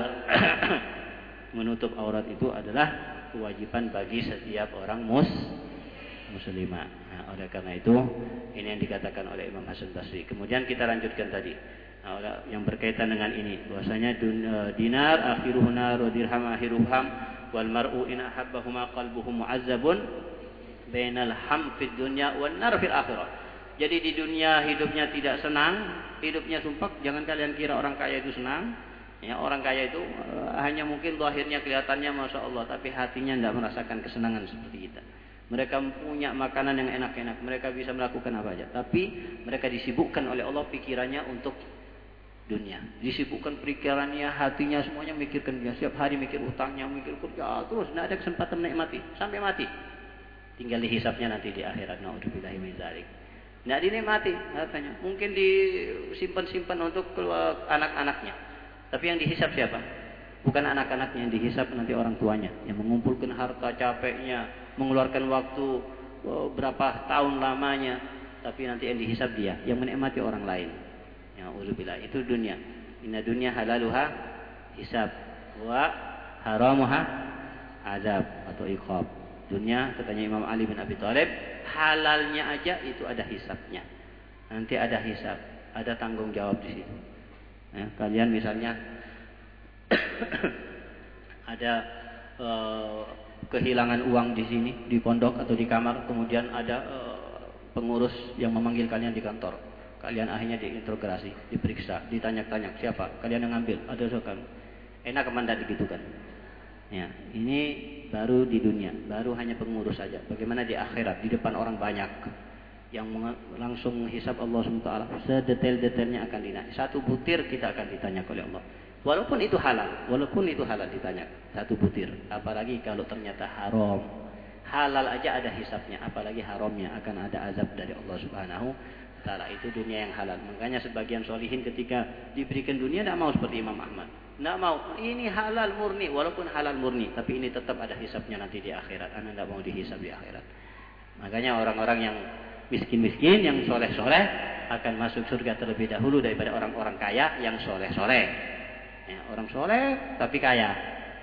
menutup aurat itu adalah kewajiban bagi setiap orang mus muslimah. Nah, oleh karena itu ini yang dikatakan oleh Imam Hasan Basri. Kemudian kita lanjutkan tadi. Nah, yang berkaitan dengan ini, bahwasanya dinar akhiruhu nar wa dirham akhiruhu ham wal mar'u in ahabbahuma qalbuhu mu'azzabun bainal ham fid dunya wan nar fil akhirah. Jadi di dunia hidupnya tidak senang, hidupnya sumpek. Jangan kalian kira orang kaya itu senang. Ya, orang kaya itu uh, hanya mungkin zahirnya kelihatannya masya Allah, tapi hatinya tidak merasakan kesenangan seperti kita. Mereka punya makanan yang enak-enak, mereka bisa melakukan apa saja, tapi mereka disibukkan oleh Allah pikirannya untuk dunia, disibukkan pikirannya, hatinya semuanya mikirkan dia, setiap hari mikir utangnya, mikir kerja, terus tidak ada kesempatan menikmati sampai mati. Tinggal dihisapnya nanti di akhirat. Naudzubillahi min dzalik. Tidak dinikmati katanya. Mungkin disimpan-simpan untuk keluar anak-anaknya. Tapi yang dihisap siapa? Bukan anak-anaknya yang dihisap, nanti orang tuanya yang mengumpulkan harta capeknya, mengeluarkan waktu oh, berapa tahun lamanya, tapi nanti yang dihisap dia, yang menikmati orang lain. Ya, uzubillah, itu dunia. Inna dunya halaluha hisab wa haramuha azab atau iqab. Dunia, katanya Imam Ali bin Abi Thalib, halalnya aja itu ada hisabnya. Nanti ada hisab, ada tanggung jawab di situ. Ya, kalian misalnya ada uh, kehilangan uang di sini, di pondok atau di kamar, kemudian ada uh, pengurus yang memanggil kalian di kantor. Kalian akhirnya diinterogasi, diperiksa, ditanya-tanya siapa? Kalian yang ngambil? Ada sesuatu. Enak kemana begitu kan? Ya, ini baru di dunia, baru hanya pengurus saja. Bagaimana di akhirat, di depan orang banyak yang langsung menghisab Allah subhanahu wa taala, sedetail-detailnya akan ditanya. Satu butir kita akan ditanya oleh Allah. Walaupun itu halal, walaupun itu halal ditanya satu butir. Apalagi kalau ternyata haram. Halal aja ada hisabnya, apalagi haramnya akan ada azab dari Allah subhanahu wa taala. Itu dunia yang halal. Makanya sebagian solihin ketika diberikan dunia tidak mau seperti Imam Ahmad. Tidak mau, ini halal murni, walaupun halal murni, tapi ini tetap ada hisabnya nanti di akhirat. Anda tidak mau dihisab di akhirat. Makanya orang-orang yang miskin-miskin, yang soleh-soleh akan masuk surga terlebih dahulu daripada orang-orang kaya yang soleh-soleh. Ya, orang soleh tapi kaya.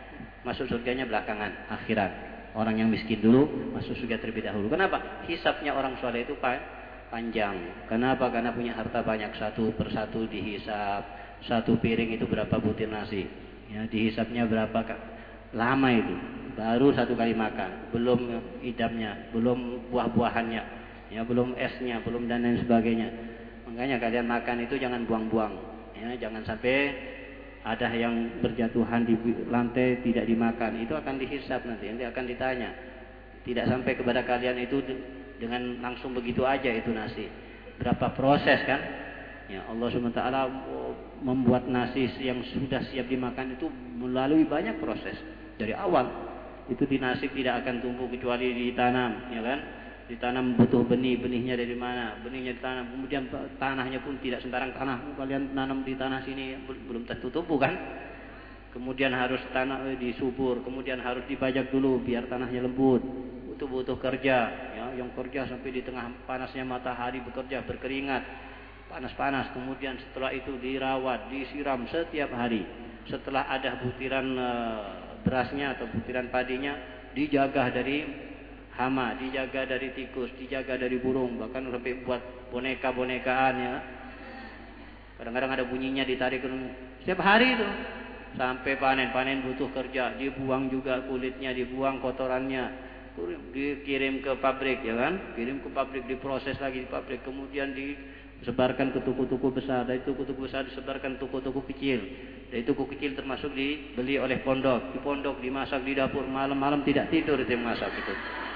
masuk surganya belakangan, akhiran. Orang yang miskin dulu masuk surga terlebih dahulu. Kenapa? Hisabnya orang soleh itu panjang. Kenapa? Karena punya harta banyak, satu persatu dihisab. Satu piring itu berapa butir nasi? Ya, dihisabnya berapa lama itu? Baru satu kali makan, belum idamnya, belum buah-buahannya, ya, belum esnya, belum dan lain sebagainya. Makanya kalian makan itu jangan buang-buang, ya, jangan sampai ada yang berjatuhan di lantai tidak dimakan, itu akan dihisab nanti, nanti akan ditanya. Tidak sampai kepada kalian itu dengan langsung begitu aja itu nasi. Berapa proses kan? Ya, Allah subhanahu wa taala membuat nasi yang sudah siap dimakan itu melalui banyak proses. Dari awal itu di nasi tidak akan tumbuh kecuali ditanam, ya kan? Ditanam butuh benih, benihnya dari mana? Benihnya ditanam, kemudian tanahnya pun tidak sembarang tanah. Kalian tanam di tanah sini belum tentu tumbuh kan? Kemudian harus tanah disubur, kemudian harus dibajak dulu biar tanahnya lembut. Itu butuh kerja, ya, yang kerja sampai di tengah panasnya matahari bekerja berkeringat, panas-panas. Kemudian setelah itu dirawat, disiram setiap hari. Setelah ada butiran e, berasnya atau butiran padinya, dijaga dari hama, dijaga dari tikus, dijaga dari burung, bahkan sampai buat boneka-bonekaan ya. Kadang-kadang ada bunyinya ditarik setiap hari itu sampai panen. Panen butuh kerja, dibuang juga kulitnya, dibuang kotorannya, dikirim ke pabrik ya kan, kirim ke pabrik, diproses lagi di pabrik, kemudian disebarkan ke tuku-tuku besar, dari tuku-tuku besar disebarkan tuku-tuku kecil, dari tuku kecil termasuk dibeli oleh pondok, di pondok dimasak di dapur, malam-malam tidak tidur itu yang masak itu.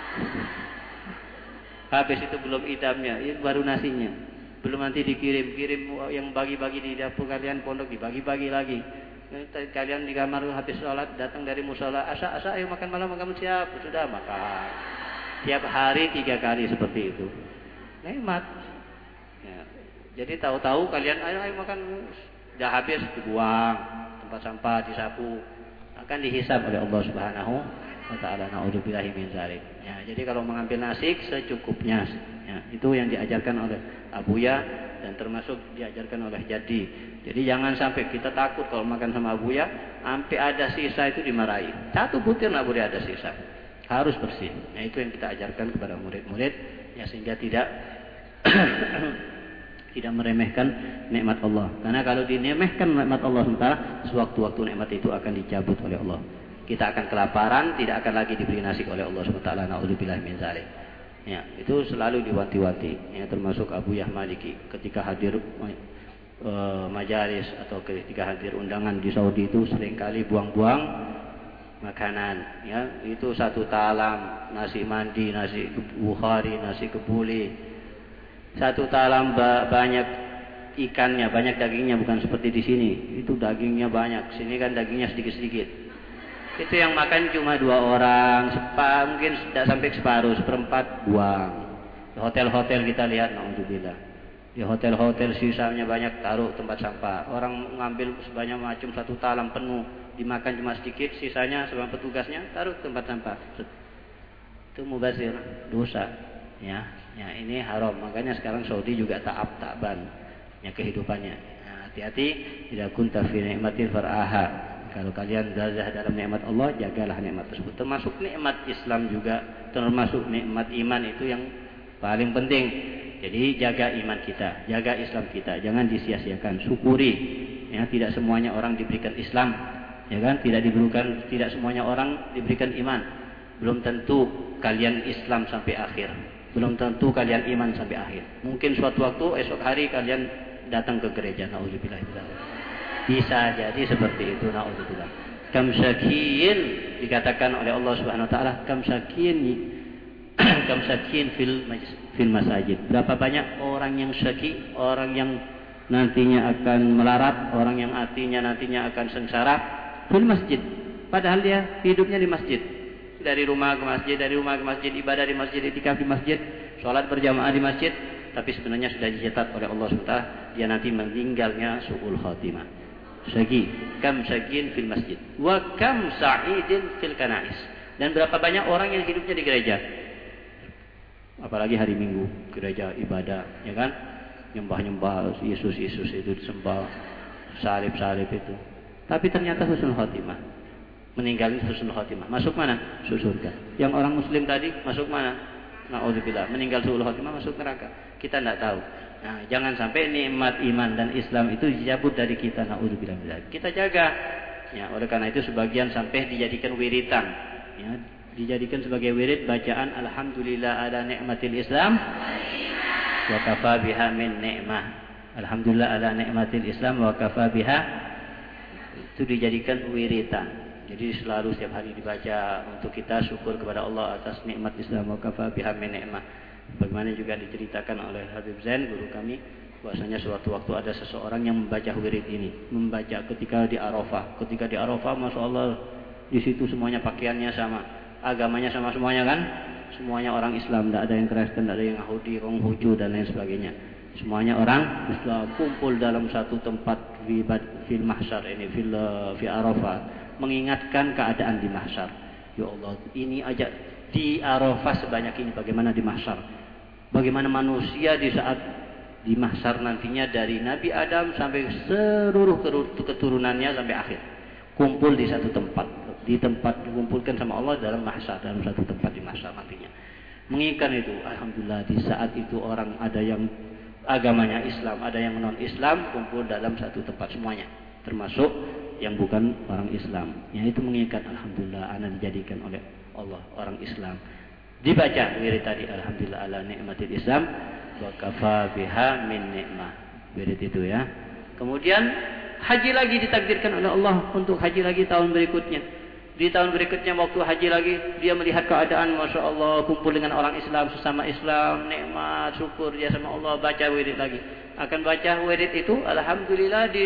Habis itu belum idamnya, ini baru nasinya, belum nanti dikirim, kirim yang bagi-bagi di dapur kalian pondok dibagi-bagi lagi. Kalian di kamar habis sholat datang dari musola, asa asa ayo makan malam, kamu siap? Sudah makan. Tiap hari tiga kali seperti itu, nikmat. Ya. Jadi tahu-tahu kalian ayo ayo makan, sudah habis dibuang, tempat sampah disapu, akan dihisab oleh Allah Subhanahu wa taala. Naudzubillahi min dzalik. Ya, jadi kalau mengambil nasi secukupnya, ya, itu yang diajarkan oleh Abuya dan termasuk diajarkan oleh Jadi. Jadi jangan sampai kita takut kalau makan sama Abuya, sampai ada sisa itu dimarahi. Satu butir nggak boleh ada sisa, harus bersih. Nah, itu yang kita ajarkan kepada murid-murid, ya, sehingga tidak tidak meremehkan nikmat Allah. Karena kalau dinemehkan nikmat Allah sementara, sewaktu-waktu nikmat itu akan dicabut oleh Allah. Kita akan kelaparan, tidak akan lagi diberi nasi oleh Allah subhanahu wa taala. Naudzubillahi min dzalik. Ya, itu selalu diwanti-wanti. Ya, termasuk Abu Yah Maliki ketika hadir e, majalis atau ketika hadir undangan di Saudi itu seringkali buang-buang makanan. Ya, itu satu talam nasi mandi, nasi bukhari, nasi kebuli. Satu talam banyak ikannya, banyak dagingnya, bukan seperti di sini. Itu dagingnya banyak. Sini kan dagingnya sedikit-sedikit. Itu yang makan cuma dua orang, sepa, mungkin tidak sampai separuh, seperempat buang. Di hotel-hotel kita lihat, naudzubillah. Di hotel-hotel sisanya banyak, taruh tempat sampah. Orang ngambil sebanyak macam satu talam penuh, dimakan cuma sedikit, sisanya sama petugasnya taruh tempat sampah. Itu mubazir, dosa. Ya, ya ini haram. Makanya sekarang Saudi juga taab taban, ya kehidupannya. Nah, hati-hati, tidak kunta fi ni'matin far'aha. Kalau kalian gazah dalam nikmat Allah, jagalah nikmat tersebut. Termasuk nikmat Islam juga, termasuk nikmat iman itu yang paling penting. Jadi jaga iman kita, jaga Islam kita, jangan disia-siakan. Syukuri, ya, tidak semuanya orang diberikan Islam, ya kan? Tidak diberikan, tidak semuanya orang diberikan iman. Belum tentu kalian Islam sampai akhir, belum tentu kalian iman sampai akhir. Mungkin suatu waktu esok hari kalian datang ke gereja. Nauzubillah. Bisa jadi seperti itu, naudzubillah. Kam syakin dikatakan oleh Allah Subhanahu wa taala, kam syakin kam syakin fil fil masajid. Berapa banyak orang yang syaki, orang yang nantinya akan melarat, orang yang artinya nantinya akan sengsara fil masjid. Padahal dia hidupnya di masjid. Dari rumah ke masjid, dari rumah ke masjid, ibadah di masjid, itikaf di masjid, salat berjamaah di masjid, tapi sebenarnya sudah dicatat oleh Allah Subhanahu wa taala dia nanti meninggalnya su'ul khatimah. Syagi, kam syagin fil masjid, wa kam sa'idin fil kanais. Dan berapa banyak orang yang hidupnya di gereja, apalagi hari Minggu, gereja ibadah, ya kan? Nyembah-nyembah Yesus-Yesus itu disembah, salib-salib itu. Tapi ternyata husnul khatimah. meninggal husnul khotimah. Masuk mana? Masuk surga. Yang orang muslim tadi masuk mana? Na'udzubillah, meninggal husnul khotimah masuk neraka. Kita tidak tahu. Nah, jangan sampai nikmat iman dan Islam itu dicabut dari kita. Na'udzubillah. Kita jaga. Ya, oleh karena itu sebagian sampai dijadikan wiritan. Ya, dijadikan sebagai wirid bacaan alhamdulillah ala nikmatil Islam wa kafa biha min ni'mah. Alhamdulillah ala nikmatil Islam wa kafa biha, itu dijadikan wiritan. Jadi selalu setiap hari dibaca untuk kita syukur kepada Allah atas nikmat Islam wa kafa biha min ni'mah. Bagaimana juga diceritakan oleh Habib Zain guru kami, bahwasanya suatu waktu ada seseorang yang membaca wirid ini, membaca ketika di Arafah. Ketika di Arafah, masya Allah, di situ semuanya pakaiannya sama, agamanya sama semuanya kan, semuanya orang Islam, tidak ada yang Kristen, tidak ada yang Yahudi, Konghucu dan lain sebagainya. Semuanya orang Islam kumpul dalam satu tempat di fil mahsyar ini, fil fi Arafah, mengingatkan keadaan di mahsyar. Ya Allah, ini aja di Arafah sebanyak ini, bagaimana di mahsyar? Bagaimana manusia di saat di mahsyar nantinya dari Nabi Adam sampai seluruh keturunannya sampai akhir kumpul di satu tempat, di tempat dikumpulkan sama Allah dalam mahsyar, dalam satu tempat di mahsyar nantinya. Menginginkan itu, alhamdulillah di saat itu orang ada yang agamanya Islam, ada yang non Islam, kumpul dalam satu tempat semuanya, termasuk yang bukan orang Islam. Yang itu menginginkan alhamdulillah ana dijadikan oleh Allah orang Islam. Dibaca wirid tadi alhamdulillah ala nikmatil Islam wa kafa biha min ni'mah. Wirid itu ya. Kemudian haji lagi ditakdirkan oleh Allah untuk haji lagi tahun berikutnya. Di tahun berikutnya waktu haji lagi, dia melihat keadaan masya Allah kumpul dengan orang Islam, sesama Islam, nikmat, syukur dia sama Allah, baca wirid lagi. Akan baca wirid itu alhamdulillah di,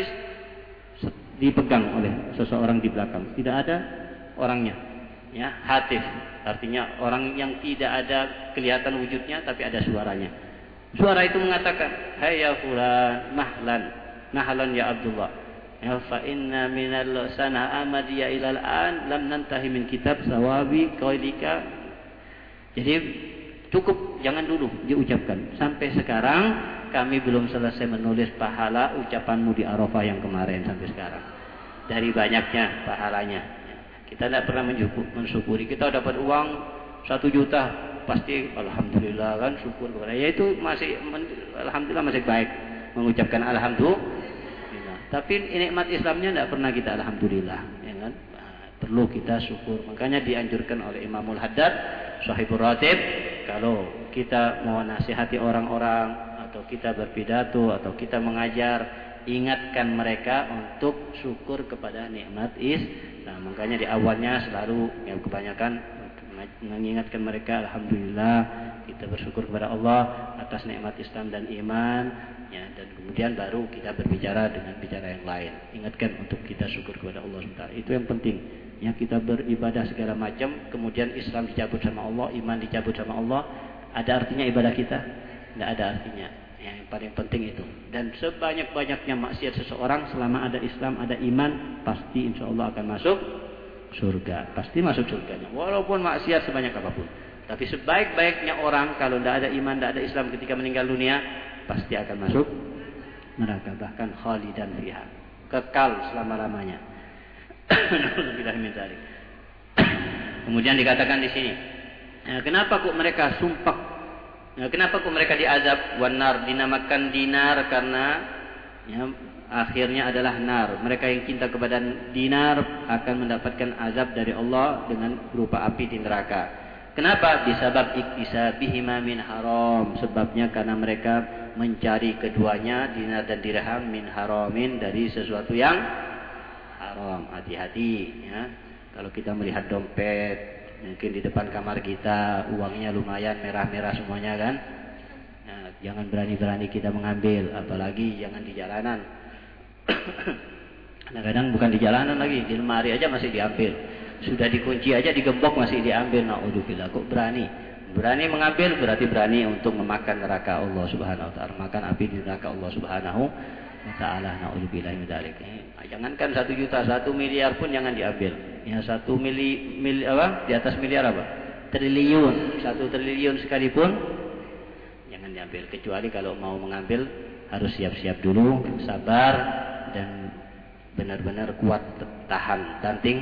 dipegang oleh seseorang di belakang. Tidak ada orangnya. Ya, hatif. Artinya orang yang tidak ada kelihatan wujudnya tapi ada suaranya. Suara itu mengatakan, "Hai ya fulan, mahlan, mahlan ya Abdullah. Ya fa inna minal sana amadiyya ilal an lam nantahi min kitab sawabi qaulika." Jadi cukup, jangan dulu diucapkan. Sampai sekarang kami belum selesai menulis pahala ucapanmu di Arafah yang kemarin sampai sekarang. Dari banyaknya pahalanya. Kita tidak pernah mensyukuri. Kita dapat uang satu juta, pasti alhamdulillah kan, syukur kepada. Ya itu masih alhamdulillah masih baik mengucapkan alhamdulillah. Tapi nikmat Islamnya tidak pernah kita alhamdulillah, ya kan? Nah, perlu kita syukur. Makanya dianjurkan oleh Imamul Haddad, Sahibur Ratib, kalau kita mau nasihati orang-orang atau kita berpidato atau kita mengajar, ingatkan mereka untuk syukur kepada nikmat Islam. Nah, makanya di awalnya selalu yang kebanyakan mengingatkan mereka alhamdulillah kita bersyukur kepada Allah atas nikmat Islam dan iman, ya, dan kemudian baru kita berbicara dengan bicara yang lain. Ingatkan untuk kita syukur kepada Allah subhanahu wa taala. Itu yang penting. Ya, kita beribadah segala macam, kemudian Islam dicabut sama Allah, iman dicabut sama Allah, ada artinya ibadah kita? Tidak ada artinya. Yang paling penting itu. Dan sebanyak-banyaknya maksiat seseorang, selama ada Islam, ada iman, pasti insya Allah akan masuk surga. Pasti masuk surganya. Walaupun maksiat sebanyak apapun. Tapi sebaik-baiknya orang, kalau tidak ada iman, tidak ada Islam ketika meninggal dunia, pasti akan masuk neraka. Bahkan khalidan fiha. Kekal selama-lamanya. Kemudian dikatakan di sini, kenapa kok mereka sumpah? Nah, kenapa kok mereka diazab? Wanar, dinamakan dinar karena ya, akhirnya adalah nar. Mereka yang cinta kepada dinar akan mendapatkan azab dari Allah dengan berupa api di neraka. Kenapa? Disabab iktisabihima min haram. Sebabnya karena mereka mencari keduanya, dinar dan dirham, min haramin, dari sesuatu yang haram. Hati-hati ya. Kalau kita melihat dompet mungkin di depan kamar kita, uangnya lumayan merah-merah semuanya kan. Nah, jangan berani-berani kita mengambil, apalagi jangan di jalanan. Kadang-kadang bukan di jalanan lagi, di lemari aja masih diambil. Sudah dikunci aja digembok masih diambil. Na'udzubillah, kok berani? Berani mengambil berarti berani untuk memakan neraka Allah Subhanahu wa taala, makan api di neraka Allah Subhanahu wa taala. Na'udzubillah min dzalik. Jangankan satu juta, satu miliar pun jangan diambil. Ya, satu mili, mili apa? Di atas miliar apa? Triliun, satu triliun sekalipun jangan diambil. Kecuali kalau mau mengambil harus siap-siap dulu, sabar dan benar-benar kuat tahan banting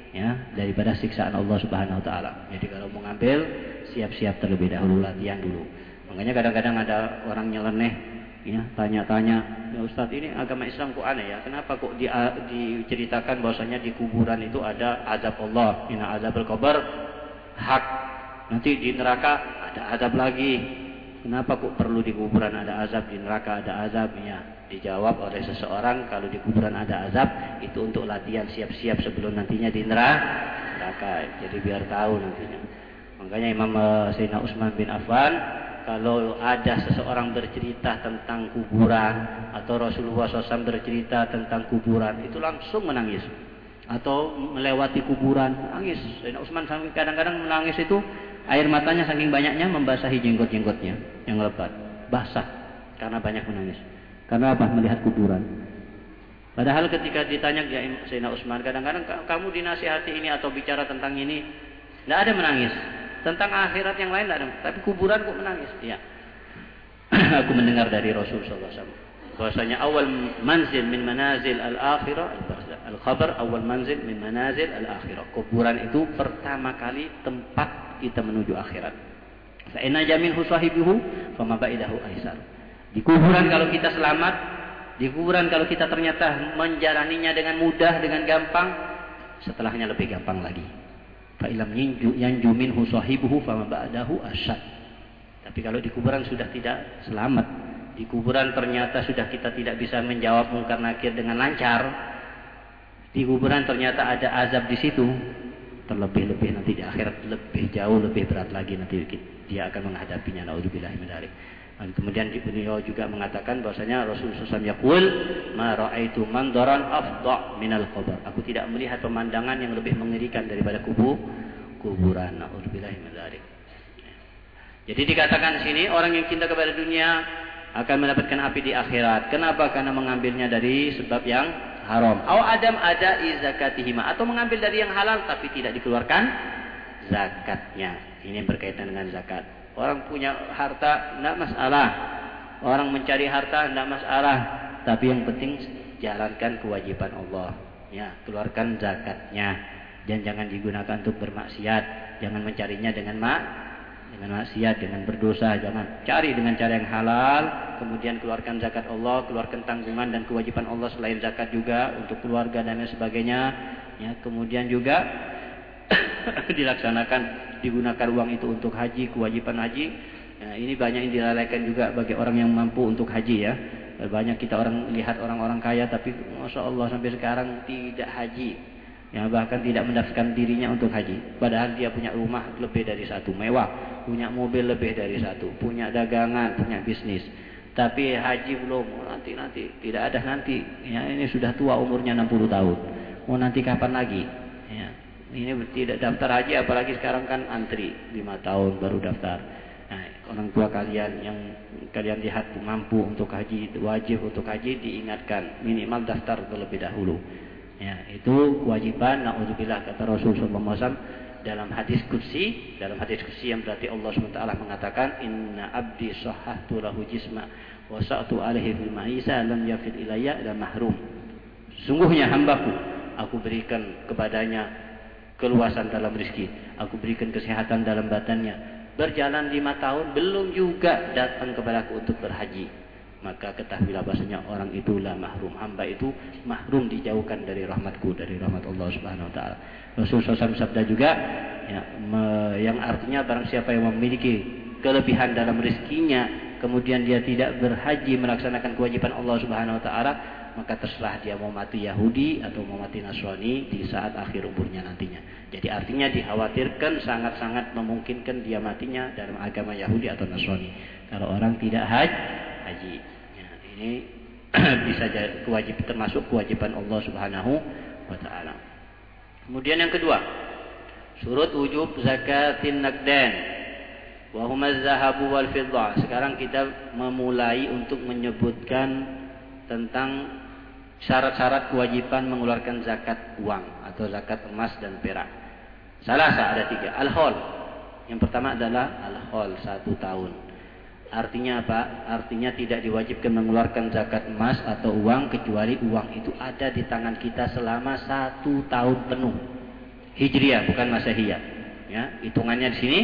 ya, daripada siksaan Allah Subhanahu wa taala. Jadi kalau mau ngambil, siap-siap terlebih dahulu, latihan dulu. Makanya kadang-kadang ada orang nyeleneh, ya, tanya-tanya, ya Ustadz, ini agama Islam kok aneh ya? Kenapa kok di, diceritakan bahwasanya di kuburan itu ada azab Allah, inna azabul qabr hak. Nanti di neraka ada azab lagi. Kenapa kok perlu di kuburan ada azab, di neraka ada azabnya? Dijawab oleh seseorang, kalau di kuburan ada azab itu untuk latihan siap-siap sebelum nantinya di neraka. Jadi biar tahu nantinya. Makanya Imam Sayyidina Utsman bin Affan, kalau ada seseorang bercerita tentang kuburan atau Rasulullah shallallahu alaihi wasallam bercerita tentang kuburan, itu langsung menangis. Atau melewati kuburan, menangis. Sayyidina Utsman kadang-kadang menangis itu air matanya saking banyaknya membasahi jenggot-jenggotnya yang lebat, basah karena banyak menangis. Karena apa? Melihat kuburan. Padahal ketika ditanya ya Sayyidina Utsman, kadang-kadang kamu dinasihati ini atau bicara tentang ini, tidak ada menangis. Tentang akhirat yang lain tidak ada. Tapi kuburan kok menangis? Ya. Aku mendengar dari Rasul sallallahu alaihi wasallam bahwasanya awal manzil min manazil al-akhirah al-khabar awal manzil min manazil al-akhirah. Kuburan itu pertama kali tempat kita menuju akhirat. Fa inna jaminhu sahibihi fama ba'idahu aisar. Di kuburan kalau kita selamat, di kuburan kalau kita ternyata menjalaninya dengan mudah, dengan gampang, setelahnya lebih gampang lagi. Fa ilam yanju minhu sahibuhu fama ba'dahu asyad. Tapi kalau di kuburan sudah tidak selamat, di kuburan ternyata sudah kita tidak bisa menjawab mungkar nakir dengan lancar, di kuburan ternyata ada azab di situ, terlebih-lebih nanti di akhirat lebih jauh, lebih berat lagi nanti dia akan menghadapinya. Naudzubillahi min dzalik. Dan kemudian beliau juga mengatakan bahwasanya Rasulullah shallallahu alaihi wasallam yaqul ma ra'aitu mandaran afdha minal qabr. Aku tidak melihat pemandangan yang lebih mengerikan daripada kubur kuburan. Naudzubillahi min dzalik. Jadi dikatakan di sini orang yang cinta kepada dunia akan mendapatkan api di akhirat. Kenapa? Karena mengambilnya dari sebab yang haram. Au adam ada zakatihima, atau mengambil dari yang halal tapi tidak dikeluarkan zakatnya. Ini berkaitan dengan zakat. Orang punya harta tidak masalah, orang mencari harta tidak masalah, tapi yang penting jalankan kewajiban Allah, ya, keluarkan zakatnya, dan jangan digunakan untuk bermaksiat. Jangan mencarinya dengan mak dengan maksiat, dengan berdosa. Jangan cari dengan cara yang halal, kemudian keluarkan zakat Allah, keluarkan tanggungan dan kewajiban Allah selain zakat juga untuk keluarga dan lain sebagainya, ya. Kemudian juga dilaksanakan, digunakan uang itu untuk haji, kewajiban haji. Nah, ini banyak yang dilalaikan juga bagi orang yang mampu untuk haji, ya. Banyak kita orang lihat orang-orang kaya tapi masya Allah sampai sekarang tidak haji, ya, bahkan tidak mendaftarkan dirinya untuk haji. Padahal dia punya rumah lebih dari satu, mewah, punya mobil lebih dari satu, punya dagangan, punya bisnis. Tapi haji belum, nanti nanti tidak ada nanti. Ya, ini sudah tua umurnya enam puluh tahun. Mau nanti kapan lagi? Ya. Ini tidak daftar haji, apalagi sekarang kan antri lima tahun baru daftar. Nah, orang tua kalian yang kalian lihat mampu untuk haji, wajib untuk haji, diingatkan minimal daftar terlebih dahulu. Ya, itu kewajiban. Na'udzubillah, kata Rasulullah shallallahu alaihi wasallam dalam hadis qudsi, dalam hadis qudsi yang berarti Allah subhanahu wa taala mengatakan, inna abdi sahhatu lahu jisma wa sa'tu alaihi fil ma'isa lam yafid ilayya ila mahrum. Sungguhnya hambaku, aku berikan kepadanya keluasan dalam rezeki, aku berikan kesehatan dalam badannya, berjalan lima tahun belum juga datang kepadaku untuk berhaji, maka ketahuilah bahasanya orang itulah mahrum, hamba itu mahrum, dijauhkan dari rahmatku, dari rahmat Allah Subhanahu wa taala. Rasulullah shallallahu alaihi wasallam sabda juga, ya, me, yang artinya barang siapa yang memiliki kelebihan dalam rezekinya kemudian dia tidak berhaji melaksanakan kewajiban Allah Subhanahu wa taala, maka terserah dia mau mati Yahudi atau mau mati Nasrani di saat akhir umurnya nantinya. Jadi artinya dikhawatirkan, sangat-sangat memungkinkan dia matinya dalam agama Yahudi atau Nasrani kalau orang tidak haji. haji. Ya, ini bisa jadi kewajib, termasuk kewajiban Allah Subhanahu wa taala. Kemudian yang kedua, surut wujub zakatin naqdan wa huma az-zahabu wal fiddah. Sekarang kita memulai untuk menyebutkan tentang syarat-syarat kewajiban mengeluarkan zakat uang atau zakat emas dan perak. Salah ada tiga. Al-haul. Yang pertama adalah al-haul, satu tahun. Artinya apa? Artinya tidak diwajibkan mengeluarkan zakat emas atau uang kecuali uang itu ada di tangan kita selama satu tahun penuh. Hijriah bukan Masehiyah. Ya, hitungannya di sini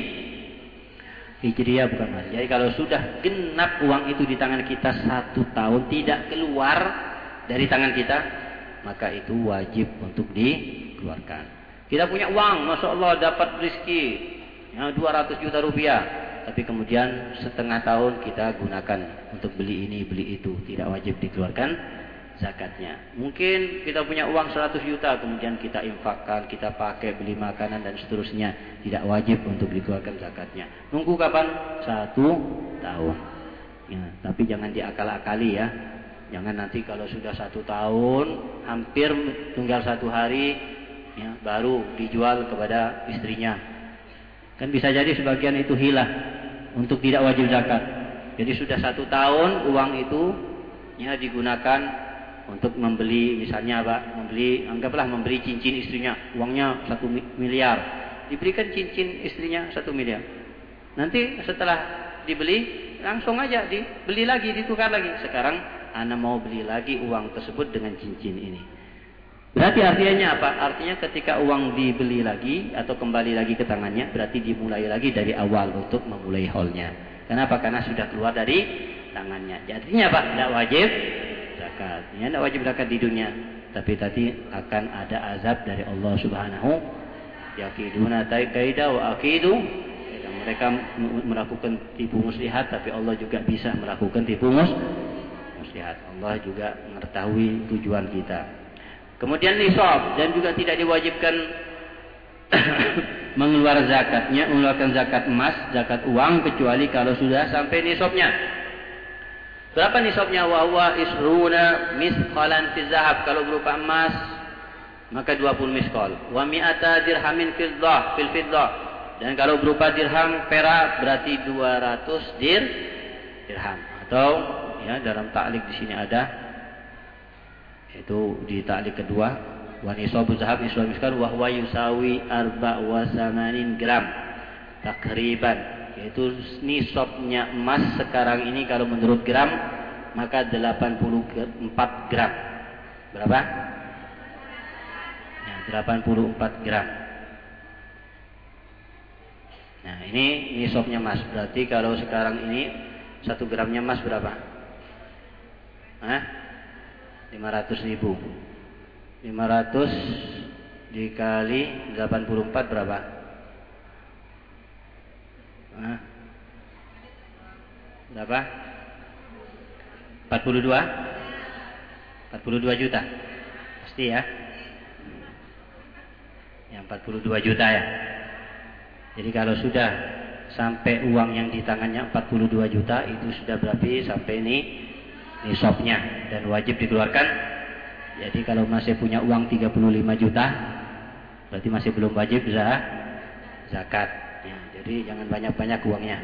Hijriah bukan Masehiyah. Jadi kalau sudah genap uang itu di tangan kita satu tahun tidak keluar dari tangan kita, maka itu wajib untuk dikeluarkan. Kita punya uang, masya Allah dapat rezeki ya, dua ratus juta rupiah, tapi kemudian setengah tahun kita gunakan untuk beli ini beli itu, tidak wajib dikeluarkan zakatnya. Mungkin kita punya uang seratus juta, kemudian kita infakkan, kita pakai beli makanan dan seterusnya, tidak wajib untuk dikeluarkan zakatnya. Nunggu kapan? Satu tahun. Ya, tapi jangan diakal-akali ya. Jangan nanti kalau sudah satu tahun, hampir tinggal satu hari, ya, baru dijual kepada istrinya. Kan bisa jadi sebagian itu hilah untuk tidak wajib zakat. Jadi sudah satu tahun uang itu ya digunakan untuk membeli, misalnya Pak, membeli, anggaplah membeli cincin istrinya, uangnya satu miliar, diberikan cincin istrinya satu miliar. Nanti setelah dibeli langsung aja dibeli lagi, ditukar lagi. Sekarang Anda mau beli lagi uang tersebut dengan cincin ini. Berarti artinya apa? Artinya ketika uang dibeli lagi atau kembali lagi ke tangannya, berarti dimulai lagi dari awal untuk memulai haulnya. Kenapa? Karena sudah keluar dari tangannya. Jadinya apa? Tidak wajib zakat. Ya, tidak wajib zakat di dunia. Tapi tadi akan ada azab dari Allah Subhanahu. Yakiduna kaida wa akidu. Mereka melakukan tipu muslihat, tapi Allah juga bisa melakukan tipu muslihat. Allah juga mengetahui tujuan kita. Kemudian nisab, dan juga tidak diwajibkan mengeluarkan zakatnya, mengeluarkan zakat emas, zakat uang, kecuali kalau sudah sampai nisabnya. Berapa nisabnya? Wa huwa isruna misqalan fi zahab. Kalau berupa emas maka dua puluh misqal. Wa mi'ata dirhamin fiddah fil fiddah. Dan kalau berupa dirham perak berarti dua ratus dir dirham. Atau ya dalam ta'liq di sini ada, itu di ta'liq kedua, wa nisabu zahab nisab misqal wa huwa yusawi arba wa samanin gram takriban, yaitu nisabnya emas sekarang ini kalau menurut gram maka delapan puluh empat gram. Berapa? Ya, delapan puluh empat gram. Nah, ini nisabnya emas. Berarti kalau sekarang ini satu gramnya emas berapa? Hah? lima ratus ribu. lima ratus dikali delapan puluh empat berapa? Hah? Berapa? empat puluh dua? empat puluh dua juta. Pasti ya? Ya, empat puluh dua juta ya. Jadi kalau sudah sampai uang yang di tangannya empat puluh dua juta, itu sudah berarti sampai ini nisabnya dan wajib dikeluarkan. Jadi kalau masih punya uang tiga puluh lima juta, berarti masih belum wajib zakat. Ya, jadi jangan banyak-banyak uangnya.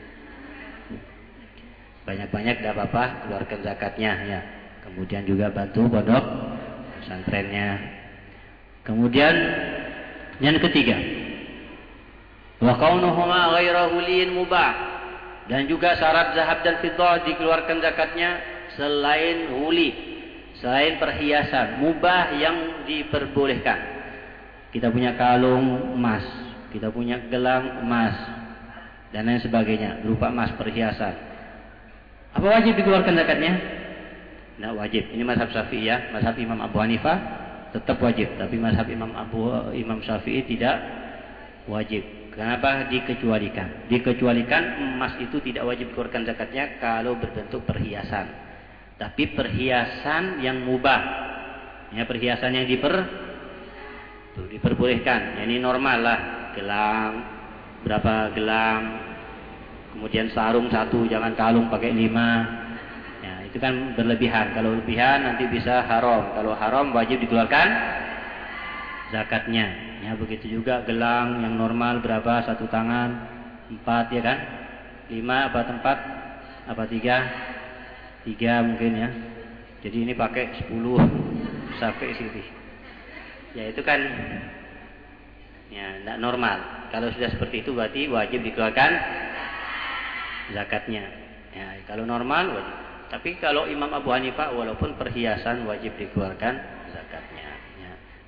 Banyak-banyak tidak apa-apa, keluarkan zakatnya ya. Kemudian juga bantu pondok pesantrennya. Kemudian yang ketiga, wa kaunuhuma ghairu hulin mubah, dan juga syarat zahab dan fiddah dikeluarkan zakatnya selain huli, selain perhiasan mubah yang diperbolehkan. Kita punya kalung emas, kita punya gelang emas dan lain sebagainya berupa emas perhiasan. Apa wajib dikeluarkan zakatnya? Tidak wajib. Ini mazhab Syafi'i ya, mazhab Imam Abu Hanifah tetap wajib, tapi mazhab Imam Abu Imam Syafi'i tidak wajib. Kenapa? Dikecualikan. Dikecualikan emas itu tidak wajib dikeluarkan zakatnya kalau berbentuk perhiasan. Tapi perhiasan yang mubah, ya perhiasan yang diper, tuh, diperbolehkan. Ya, ini normal lah, gelang berapa gelang, kemudian sarung satu, jangan kalung pakai lima. Ya, itu kan berlebihan. Kalau lebihan nanti bisa haram. Kalau haram wajib dikeluarkan zakatnya. Ya, begitu juga gelang yang normal berapa? Satu tangan, empat ya kan? Lima apa empat? Apa tiga? Tiga mungkin ya. Jadi ini pakai sepuluh sampai sini. Ya itu kan ya tidak normal. Kalau sudah seperti itu berarti wajib dikeluarkan zakatnya. Ya kalau normal wajib. Tapi kalau Imam Abu Hanifah walaupun perhiasan wajib dikeluarkan zakatnya. Ya.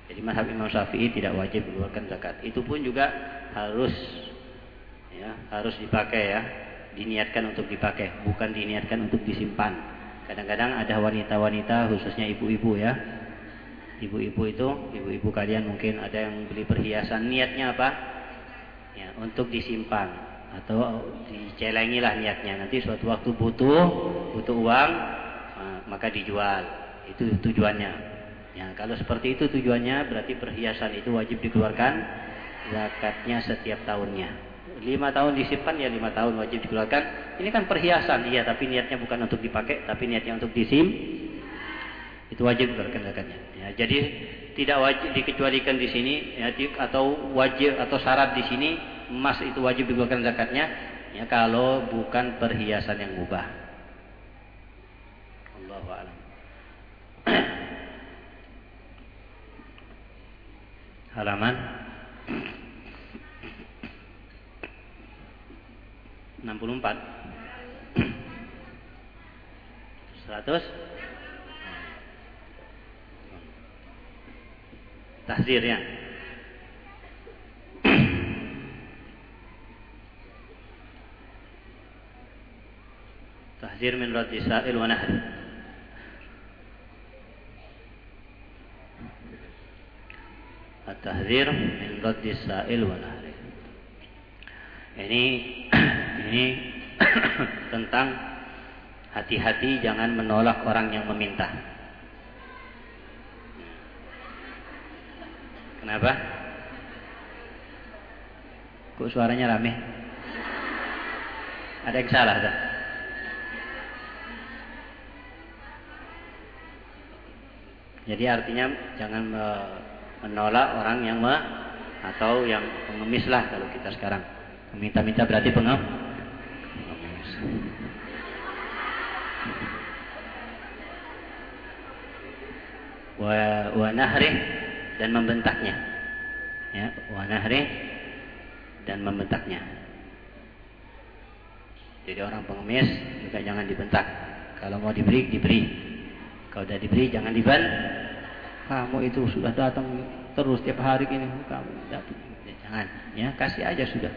Jadi mazhab Imam Syafi'i tidak wajib mengeluarkan zakat. Itu pun juga harus ya, harus dipakai ya, diniatkan untuk dipakai, bukan diniatkan untuk disimpan. Kadang-kadang ada wanita-wanita khususnya ibu-ibu ya. Ibu-ibu itu, ibu-ibu kalian mungkin ada yang beli perhiasan, niatnya apa? Ya, untuk disimpan atau dicelengilah niatnya. Nanti suatu waktu butuh, butuh uang, maka dijual. Itu tujuannya. Ya, kalau seperti itu tujuannya, berarti perhiasan itu wajib dikeluarkan zakatnya setiap tahunnya. Lima tahun disimpan ya lima tahun wajib dikeluarkan. Ini kan perhiasan, iya, tapi niatnya bukan untuk dipakai, tapi niatnya untuk disim. Itu wajib dikeluarkan zakatnya. Ya, jadi tidak wajib dikecualikan di sini, ya, atau wajib atau syarat di sini emas itu wajib dikeluarkan zakatnya. Ya, kalau bukan perhiasan yang mubah. Allahu a'lam. Halaman enam puluh empat. seratus. Tahzirnya. Tahzir min raddi sa'il wa nahri. At-tahzir min raddi sa'il wa nahri. Ini ini tentang hati-hati jangan menolak orang yang meminta. Kenapa? Kok suaranya rame? Ada yang salah tak? Jadi artinya jangan menolak orang yang me, atau yang pengemis lah kalau kita sekarang. Minta-minta berarti pengemis. Wa, wa nahri dan membentaknya. Ya, wa nahri dan membentaknya. Jadi orang pengemis juga jangan dibentak. Kalau mau diberi, diberi. Kalau sudah diberi jangan diban. Kamu itu sudah datang terus tiap hari ini, kamu datang. Ya, jangan, ya kasih aja sudah.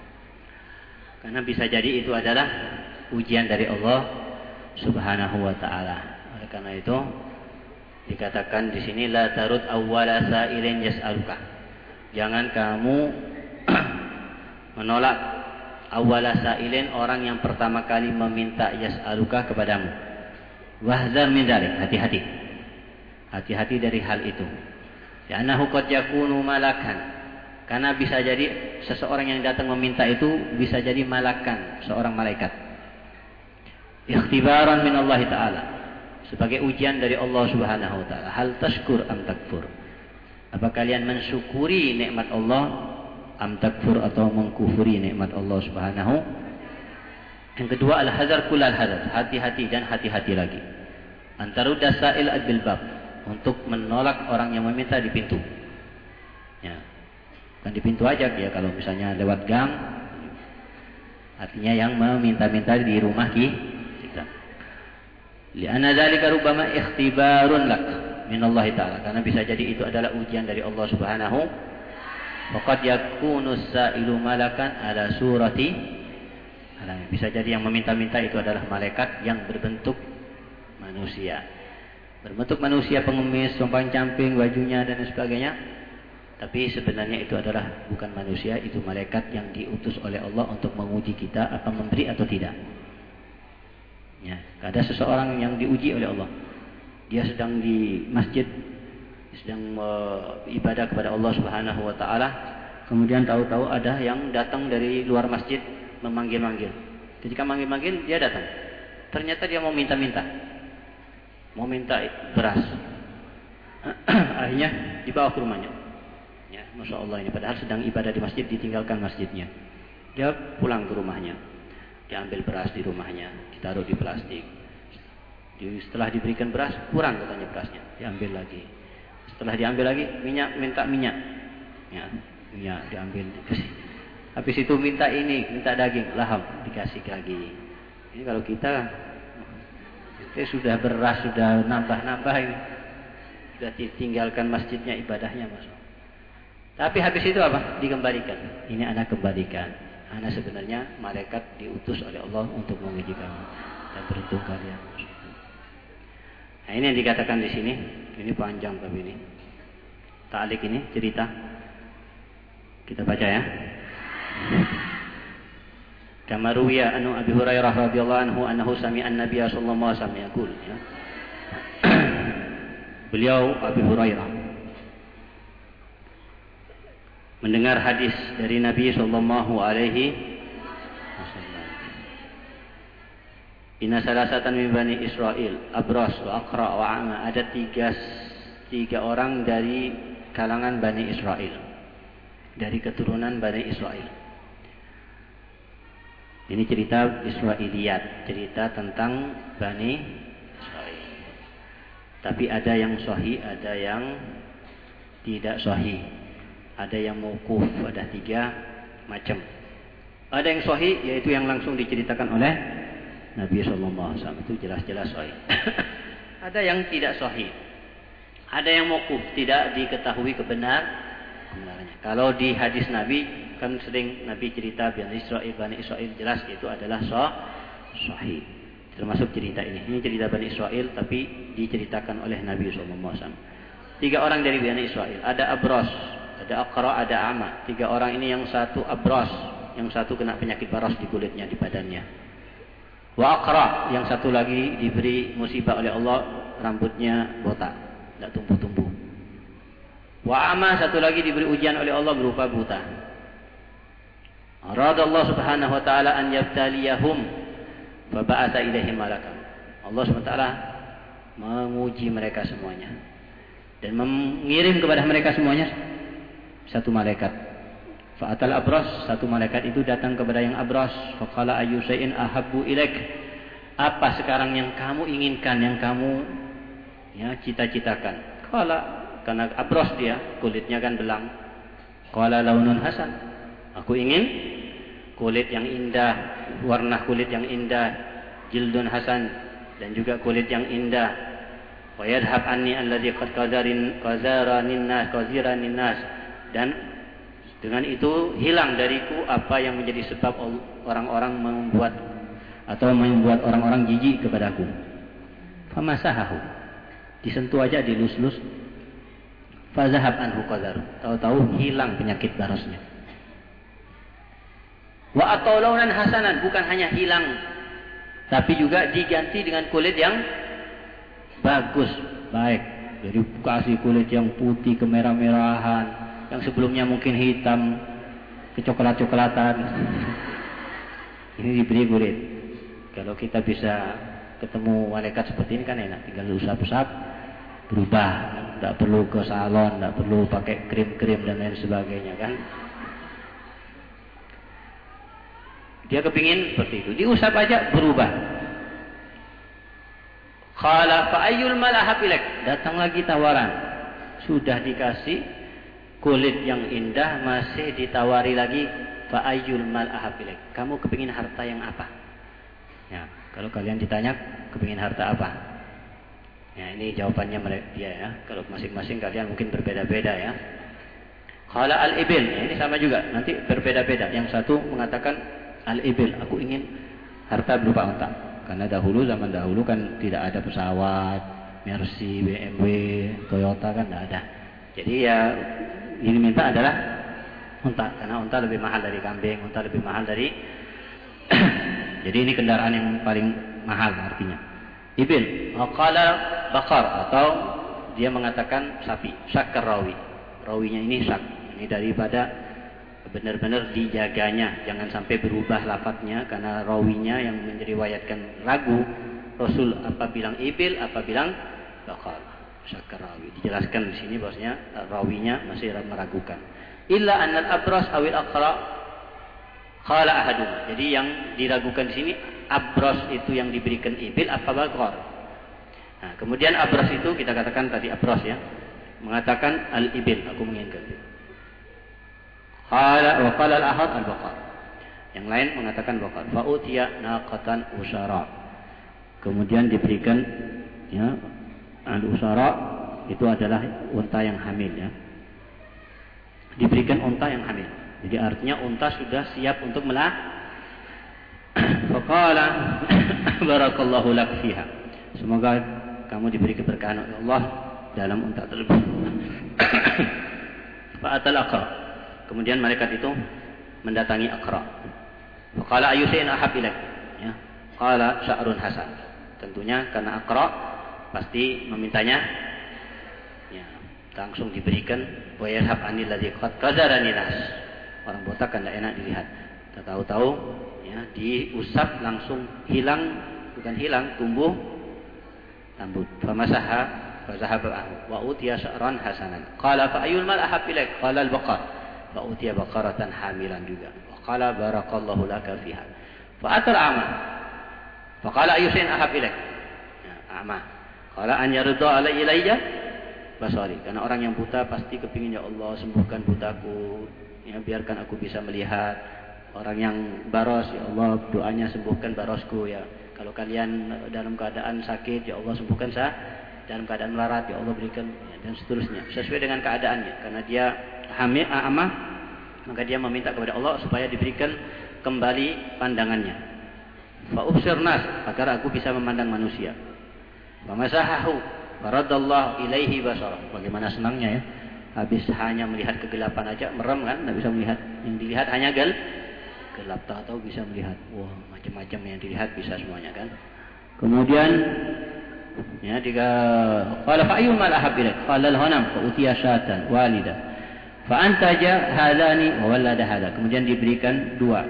Karena bisa jadi itu adalah ujian dari Allah Subhanahu wa taala. Oleh karena itu dikatakan di sini la tarud awwala sa'ilin yas'aluka. Jangan kamu menolak awwala sa'ilin, orang yang pertama kali meminta yas'aluka kepadamu. Wahzar min dzalik, hati-hati. Hati-hati dari hal itu. Ya annahu qad yakunu malakan. Karena bisa jadi seseorang yang datang meminta itu bisa jadi malakan, seorang malaikat. Ikhtibaran min Allah Ta'ala. Sebagai ujian dari Allah Subhanahu wa taala. Hal tashkur am takfur? Apa kalian mensyukuri nikmat Allah am takfur, atau mengkufuri nikmat Allah Subhanahu? Yang kedua al-hazar kullal hazar, hati-hati dan hati-hati lagi. Antarudda sa'il bil bab, untuk menolak orang yang meminta di pintu. Ya. Bukan di pintu aja ya, kalau misalnya lewat gang, artinya yang meminta-minta di rumah kita. Li'anna dzalika rubbama ikhtibarun lak min Allah Ta'ala, karena bisa jadi itu adalah ujian dari Allah Subhanahu. Faqad yakunu as-sa'ilu malakan ala surati, bisa jadi yang meminta-minta itu adalah malaikat yang berbentuk manusia. Berbentuk manusia, pengemis, compang-camping bajunya dan sebagainya. Tapi sebenarnya itu adalah bukan manusia, itu malaikat yang diutus oleh Allah untuk menguji kita akan memberi atau tidak. Ya, ada seseorang yang diuji oleh Allah. Dia sedang di masjid, sedang uh, ibadah kepada Allah Subhanahu wa taala. Kemudian tahu-tahu ada yang datang dari luar masjid memanggil-manggil. Ketika manggil-manggil dia datang. Ternyata dia mau minta-minta. Mau minta beras. Akhirnya dibawa ke rumahnya. Ya, Masya Allah ini padahal sedang ibadah di masjid, ditinggalkan masjidnya. Dia pulang ke rumahnya. Diambil beras di rumahnya, ditaruh di plastik. Di, setelah diberikan beras, kurang katanya berasnya, diambil lagi. Setelah diambil lagi, minyak, minta minyak. Ya, minyak diambil, dikasih. Habis itu minta ini, minta daging, laham, dikasih lagi. Ini kalau kita, kita sudah beras, sudah nambah-nambah ini. sudah ditinggalkan masjidnya, ibadahnya masuk. Tapi habis itu apa? Dikembalikan. Ini anak kembalikan. Anak sebenarnya malaikat diutus oleh Allah untuk menguji kamu dan beruntung kalian. Nah, ini yang dikatakan di sini. Ini panjang tapi ini. Ta'liq ini cerita. Kita baca ya. Kama ruwiya anu Abi Hurairah radhiyallahu anhu annahu sami'a an-nabiy sallallahu alaihi wasallam yaqul ya. Beliau Abi Hurairah mendengar hadis dari Nabi sallallahu alaihi wasallam. Inna salasatan min bani Israil, Abras wa Aqra wa Ama, ada tiga tiga orang dari kalangan Bani Israel, dari keturunan Bani Israel. Ini cerita Israiliyat, cerita tentang Bani Israel. Tapi ada yang sahih, ada yang tidak sahih. Ada yang mauquf, ada tiga macam. Ada yang sahih, yaitu yang langsung diceritakan oleh Nabi sallallahu alaihi wasallam, itu jelas-jelas sahih. Ada yang tidak sahih. Ada yang mauquf, tidak diketahui kebenar kebenarannya. Kalau di hadis Nabi kan sering Nabi cerita Bani Israil, Bani Israil jelas itu adalah sahih. Termasuk cerita ini. Ini cerita Bani Israil tapi diceritakan oleh Nabi sallallahu alaihi wasallam. Tiga orang dari Bani Israil, ada Abras, ada Aqra, ada Ama. Tiga orang ini, yang satu Abras, yang satu kena penyakit baras di kulitnya, di badannya. Wa Aqra, yang satu lagi diberi musibah oleh Allah, rambutnya botak, tidak tumbuh-tumbuh. Wa Ama, satu lagi diberi ujian oleh Allah berupa buta. Aradallahu subhanahu wa ta'ala an yabtaliyahum fa ba'atha ilaihim malakan. Allah subhanahu wa ta'ala menguji mereka semuanya dan mengirim kepada mereka semuanya satu malaikat. Fa'atal abras, satu malaikat itu datang kepada yang abras. Faqala ayyu syai'in ahabbu ilaik, apa sekarang yang kamu inginkan, yang kamu ya cita-citakan? Qala, karena abras dia, kulitnya kan belang. Qala launun hasan, aku ingin kulit yang indah, warna kulit yang indah, jildun hasan, dan juga kulit yang indah. Wa yadhhab anni alladhi qad qadarin qazaranin nas qaziranin nas, dan dengan itu hilang dariku apa yang menjadi sebab orang-orang membuat atau membuat orang-orang jijik kepadaku. Famasahahu, disentuh aja, dilus-lus. Fazahab anhu qadaru, tahu-tahu hilang penyakit barasnya. Wa atawlaunan hasanan, bukan hanya hilang tapi juga diganti dengan kulit yang bagus, baik. Jadi kasih kulit yang putih kemerah-merahan, yang sebelumnya mungkin hitam kecoklat-coklatan. Ini diberi kulit. Kalau kita bisa ketemu malaikat seperti ini kan enak, tinggal usap-usap berubah, tidak perlu ke salon, tidak perlu pakai krim-krim dan lain sebagainya kan. Dia kepingin seperti itu, diusap aja berubah. Qala fa ayyul mal ahab ilaik, datang lagi tawaran. Sudah dikasih kulit yang indah, masih ditawari lagi fa ayyul mal ahab ilaik, kamu kepingin harta yang apa? Ya, kalau kalian ditanya kepingin harta apa? Ya, ini jawabannya mereka dia ya. Kalau masing-masing kalian mungkin berbeda-beda ya. Qala al-ibil, ya, ini sama juga, nanti berbeda-beda. Yang satu mengatakan al-ibil, aku ingin harta berupa unta. Karena dahulu, zaman dahulu kan tidak ada pesawat, Mercy, B M W, Toyota kan tidak ada. Jadi ya ini minta adalah unta, karena unta lebih mahal dari kambing, unta lebih mahal dari jadi ini kendaraan yang paling mahal artinya. Ibil, qala bakar, atau dia mengatakan sapi, syakar rawi. Rawinya ini syak, ini daripada benar-benar dijaganya, jangan sampai berubah lafadznya, karena rawinya yang meriwayatkan ragu. Rasul apa bilang ibil, apa bilang bakar, syakar rawi. Dijelaskan di sini bahwasanya rawinya masih meragukan. Illa annal abras awil aqra qala ahadun. Jadi yang diragukan di sini abras itu yang diberikan ibil apa bakar. Nah, kemudian abras itu kita katakan tadi abras ya, mengatakan al ibil, aku menginginkan. Qala wa qala al-ahad al-baqar. Yang lain mengatakan baqar. Fa utiya naqatan usara. Kemudian diberikan ya al-usara, itu adalah unta yang hamil ya. Diberikan unta yang hamil. Jadi artinya unta sudah siap untuk melah. Faqala barakallahu lak fiha. Semoga kamu diberi keberkahan oleh Allah dalam unta tersebut. Fa'atal Aqra. Kemudian malaikat itu mendatangi Aqra. Faqala ayu shay'in ahab ilaik. Ya. Qala sya'run hasan. Tentunya karena Aqra pasti memintanya ya, langsung diberikan wa yarhab anil ladzi qad qazarani nas. Orang botak kan tidak enak dilihat. Kita tahu-tahu ya, diusap langsung hilang, bukan hilang, tumbuh rambut. Famasaha fa zahaba wa utiya sya'ran hasanan. Qala fa ayyul mal ahab ilaik? Qala al-baqar. Fa utiya baqaratan hamilan juga. Wa qala barakallahu laka fiha. Fa atal a'ma. Fa qala ayyu shay'in ahab ilaik? Ya, a'ma. Qala an yarda alai ilayya basari. Karena orang yang buta pasti kepingin, ya Allah sembuhkan butaku, ya biarkan aku bisa melihat. Orang yang baros, ya Allah doanya sembuhkan barosku ya. Kalau kalian dalam keadaan sakit, ya Allah sembuhkan saya. Dalam keadaan melarat, ya Allah berikan ya, dan seterusnya. Sesuai dengan keadaannya. Karena dia hamil, amah, maka dia meminta kepada Allah supaya diberikan kembali pandangannya. Fa ubsir nas, agar aku bisa memandang manusia. Fa masahahu faradallahu ilaihi basara. Bagaimana senangnya ya. Habis hanya melihat kegelapan aja, merem kan, tidak bisa melihat. Yang dilihat hanya gel, gelap, tak tahu bisa melihat. Wah, macam-macam yang dilihat bisa semuanya kan. Kemudian ya tiga qala fa ayyul mal ahab ilaik? Qala al-ghanam fa utiya syatan walida. Fa antaja hadani wa walada hada. Kemudian diberikan dua.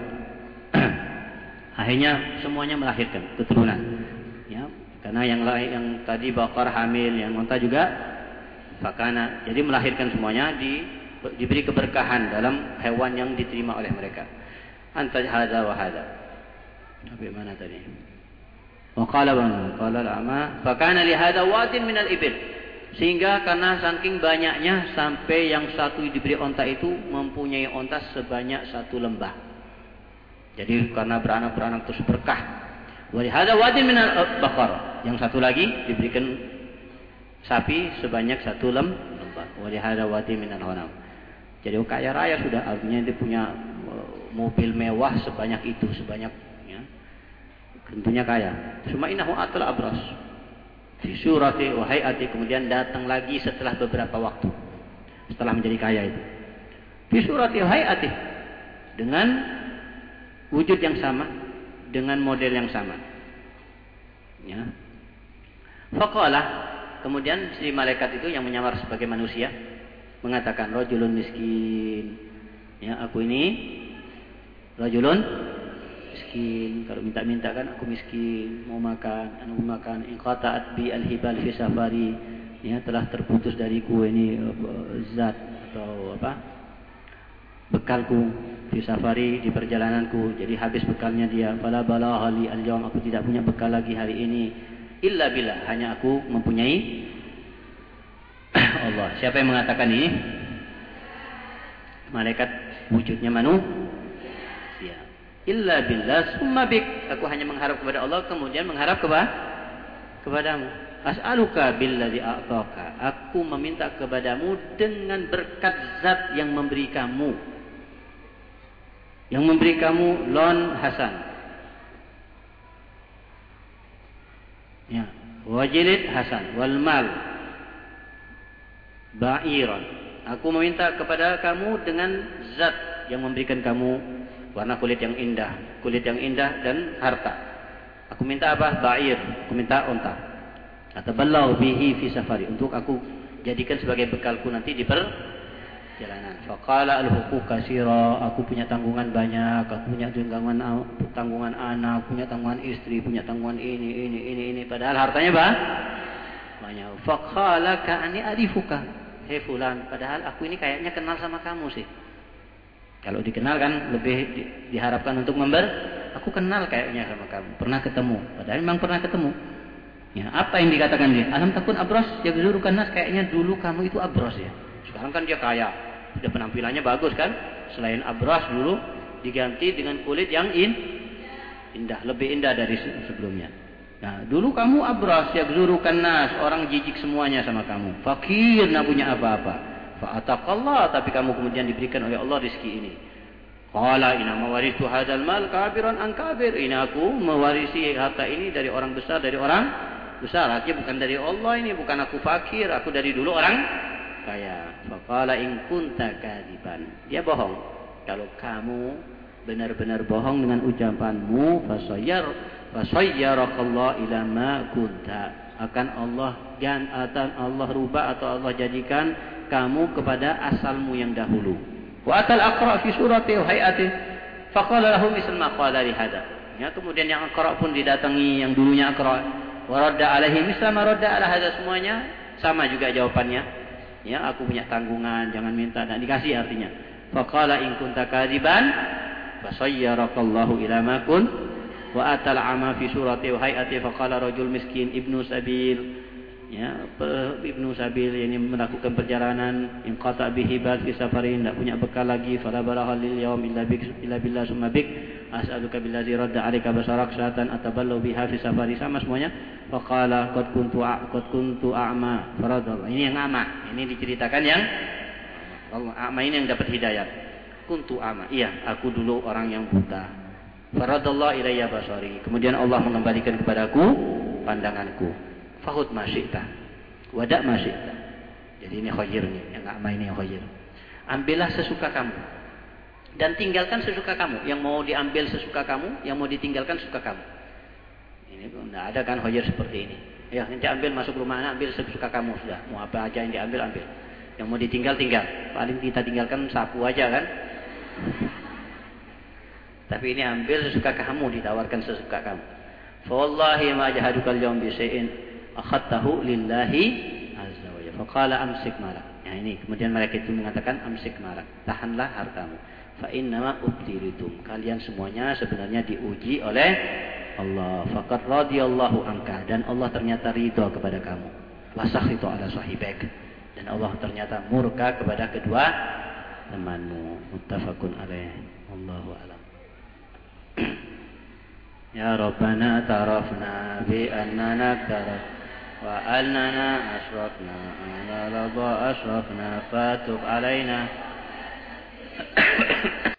Akhirnya semuanya melahirkan keturunan. Ya, karena yang lain yang tadi bakar hamil, yang unta juga fakana. Jadi melahirkan semuanya, di, diberi keberkahan dalam hewan yang diterima oleh mereka. Antaj hada wa hada. Sampai mana tadi? Wa qala wa qala al-ama fa kana li hada wadin min al-ibil. Sehingga karena saking banyaknya sampai yang satu diberi onta itu mempunyai onta sebanyak satu lembah. Jadi karena beranak-beranak terus berkah. Wa li hada wadin min al-baqar. Yang satu lagi diberikan sapi sebanyak satu lem lembah. Wa li hada wadin min al-ghanam. Jadi kaya raya sudah, artinya dia punya mobil mewah sebanyak itu, sebanyak ya. Tentunya kaya. Cuma innahu atal abras. Fi surati wa hayati, kemudian datang lagi setelah beberapa waktu. Setelah menjadi kaya itu. Fi surati wa hayati, dengan wujud yang sama, dengan model yang sama. Ya. Faqala, kemudian si malaikat itu yang menyamar sebagai manusia mengatakan, rajulun miskin. Ya, aku ini rajulun miskin. Kalau minta-minta kan aku miskin, mau makan, anu makan. Inqata'at bi al-hibal fi safari. Ya, telah terputus dariku ini zat atau apa? Bekalku fi safari, di perjalananku. Jadi habis bekalnya dia. Fala balagha li al-yawm, aku tidak punya bekal lagi hari ini. Illa billah, hanya aku mempunyai Allah. Siapa yang mengatakan ini? Malaikat wujudnya manusia. Illa billah summa bik, aku hanya mengharap kepada Allah, kemudian mengharap kepada kepadamu. As'aluka billadzi a'taka, aku meminta kepadamu dengan berkat zat yang memberi kamu, yang memberi kamu lon hasan, ya, wajilid hasan, wal mal ba'iran. Aku meminta kepada kamu dengan zat yang memberikan kamu warna kulit yang indah, kulit yang indah dan harta. Aku minta apa? Ba'ir. Aku minta unta. Ataballahu bihi fi safari, untuk aku jadikan sebagai bekalku nanti di perjalanan. Faqala al-huquq katsira, aku punya tanggungan banyak, aku punya tanggungan tanggungan anak, punya tanggungan istri, punya tanggungan ini ini ini ini, padahal hartanya bah banyak. Faqala ka'ani arifuka, hei fulan, padahal aku ini kayaknya kenal sama kamu sih. Kalau dikenal kan lebih di, diharapkan untuk member. Aku kenal kayaknya sama kamu, pernah ketemu, padahal memang pernah ketemu. Ya, apa yang dikatakan dia? Alam takun abros, ya gelurukan nas, kayaknya dulu kamu itu abros ya. Sekarang kan dia kaya, sudah penampilannya bagus kan? Selain abros dulu diganti dengan kulit yang in, indah, lebih indah dari sebelumnya. Nah, dulu kamu abras, yakzurukan nas, orang jijik semuanya sama kamu. Fakir, nak punya apa-apa. Fa'ataqallah, tapi kamu kemudian diberikan oleh Allah rezeki ini. Qala inna mawaritu hadzal mal kabiran an kabir. Ini aku mewarisi harta ini dari orang besar, dari orang besar. Artinya bukan dari Allah ini, bukan aku fakir, aku dari dulu orang kaya. Faqala in kunta kadiban. Dia bohong. Kalau kamu benar-benar bohong dengan ucapanmu, fasayyar fasayyarakallahu ila ma kunta. Akan Allah gan atau Allah rubah atau Allah jadikan kamu kepada asalmu yang dahulu. Wa atal aqra fi surati wa hayati faqala lahu misl ma qala li hada. Ya, kemudian yang aqra pun didatangi yang dulunya aqra. Wa radda alaihi misl ma radda ala hada, semuanya sama juga jawabannya. Ya, aku punya tanggungan, jangan minta, dan dikasih artinya. Faqala in kunta kadiban fasayyarakallahu ila ma kun wa atal ama fi surati wa hayati faqala rajul miskin ibnu sabil. Ya, ibnu sabil ini melakukan perjalanan, in qata bihi bal fi safarin, tidak punya bekal lagi, fala balagha lil yawm illa bik illa billah summa bik as'aluka billazi radda 'alaika basarak syatan ataballu biha fi safari, sama semuanya. Faqala qad kuntu qad kuntu a'ma faradallah. Ini yang ama, ini diceritakan yang Allah ama ini yang dapat hidayah. Kuntu ama, iya, aku dulu orang yang buta. Faradallah ilayya basari, kemudian Allah mengembalikan kepadaku pandanganku. Fahud masyikta, wadak masyikta. Jadi ini khayir nih, yang ama ini yang khayir. Ambillah sesuka kamu dan tinggalkan sesuka kamu. Yang mau diambil sesuka kamu, yang mau ditinggalkan sesuka kamu. Ini tidak ada kan khayir seperti ini. Ya, nanti ambil masuk rumah anak, ambil sesuka kamu sudah. Mau apa aja yang diambil ambil. Yang mau ditinggal tinggal. Paling kita tinggalkan sapu aja kan. Tapi ini ambil sesuka kamu, ditawarkan sesuka kamu. Fa wallahi ma jahadukal yawm bi syai'in akhadtahu lillahi azza wa jalla. Faqala amsik malak. Ya, ini kemudian mereka itu mengatakan amsik malak, tahanlah hartamu. Fa innama ubtilitum, kalian semuanya sebenarnya diuji oleh Allah. Faqad radhiyallahu anka, dan Allah ternyata ridha kepada kamu. Wasakhitu ala sahibek, dan Allah ternyata murka kepada kedua temanmu. Muttafaqun alaih. Wallahu a'lam. Ya Rabbana tarafna bi annana taraf wa annana asrafna ala ladha asrafna fatub alaina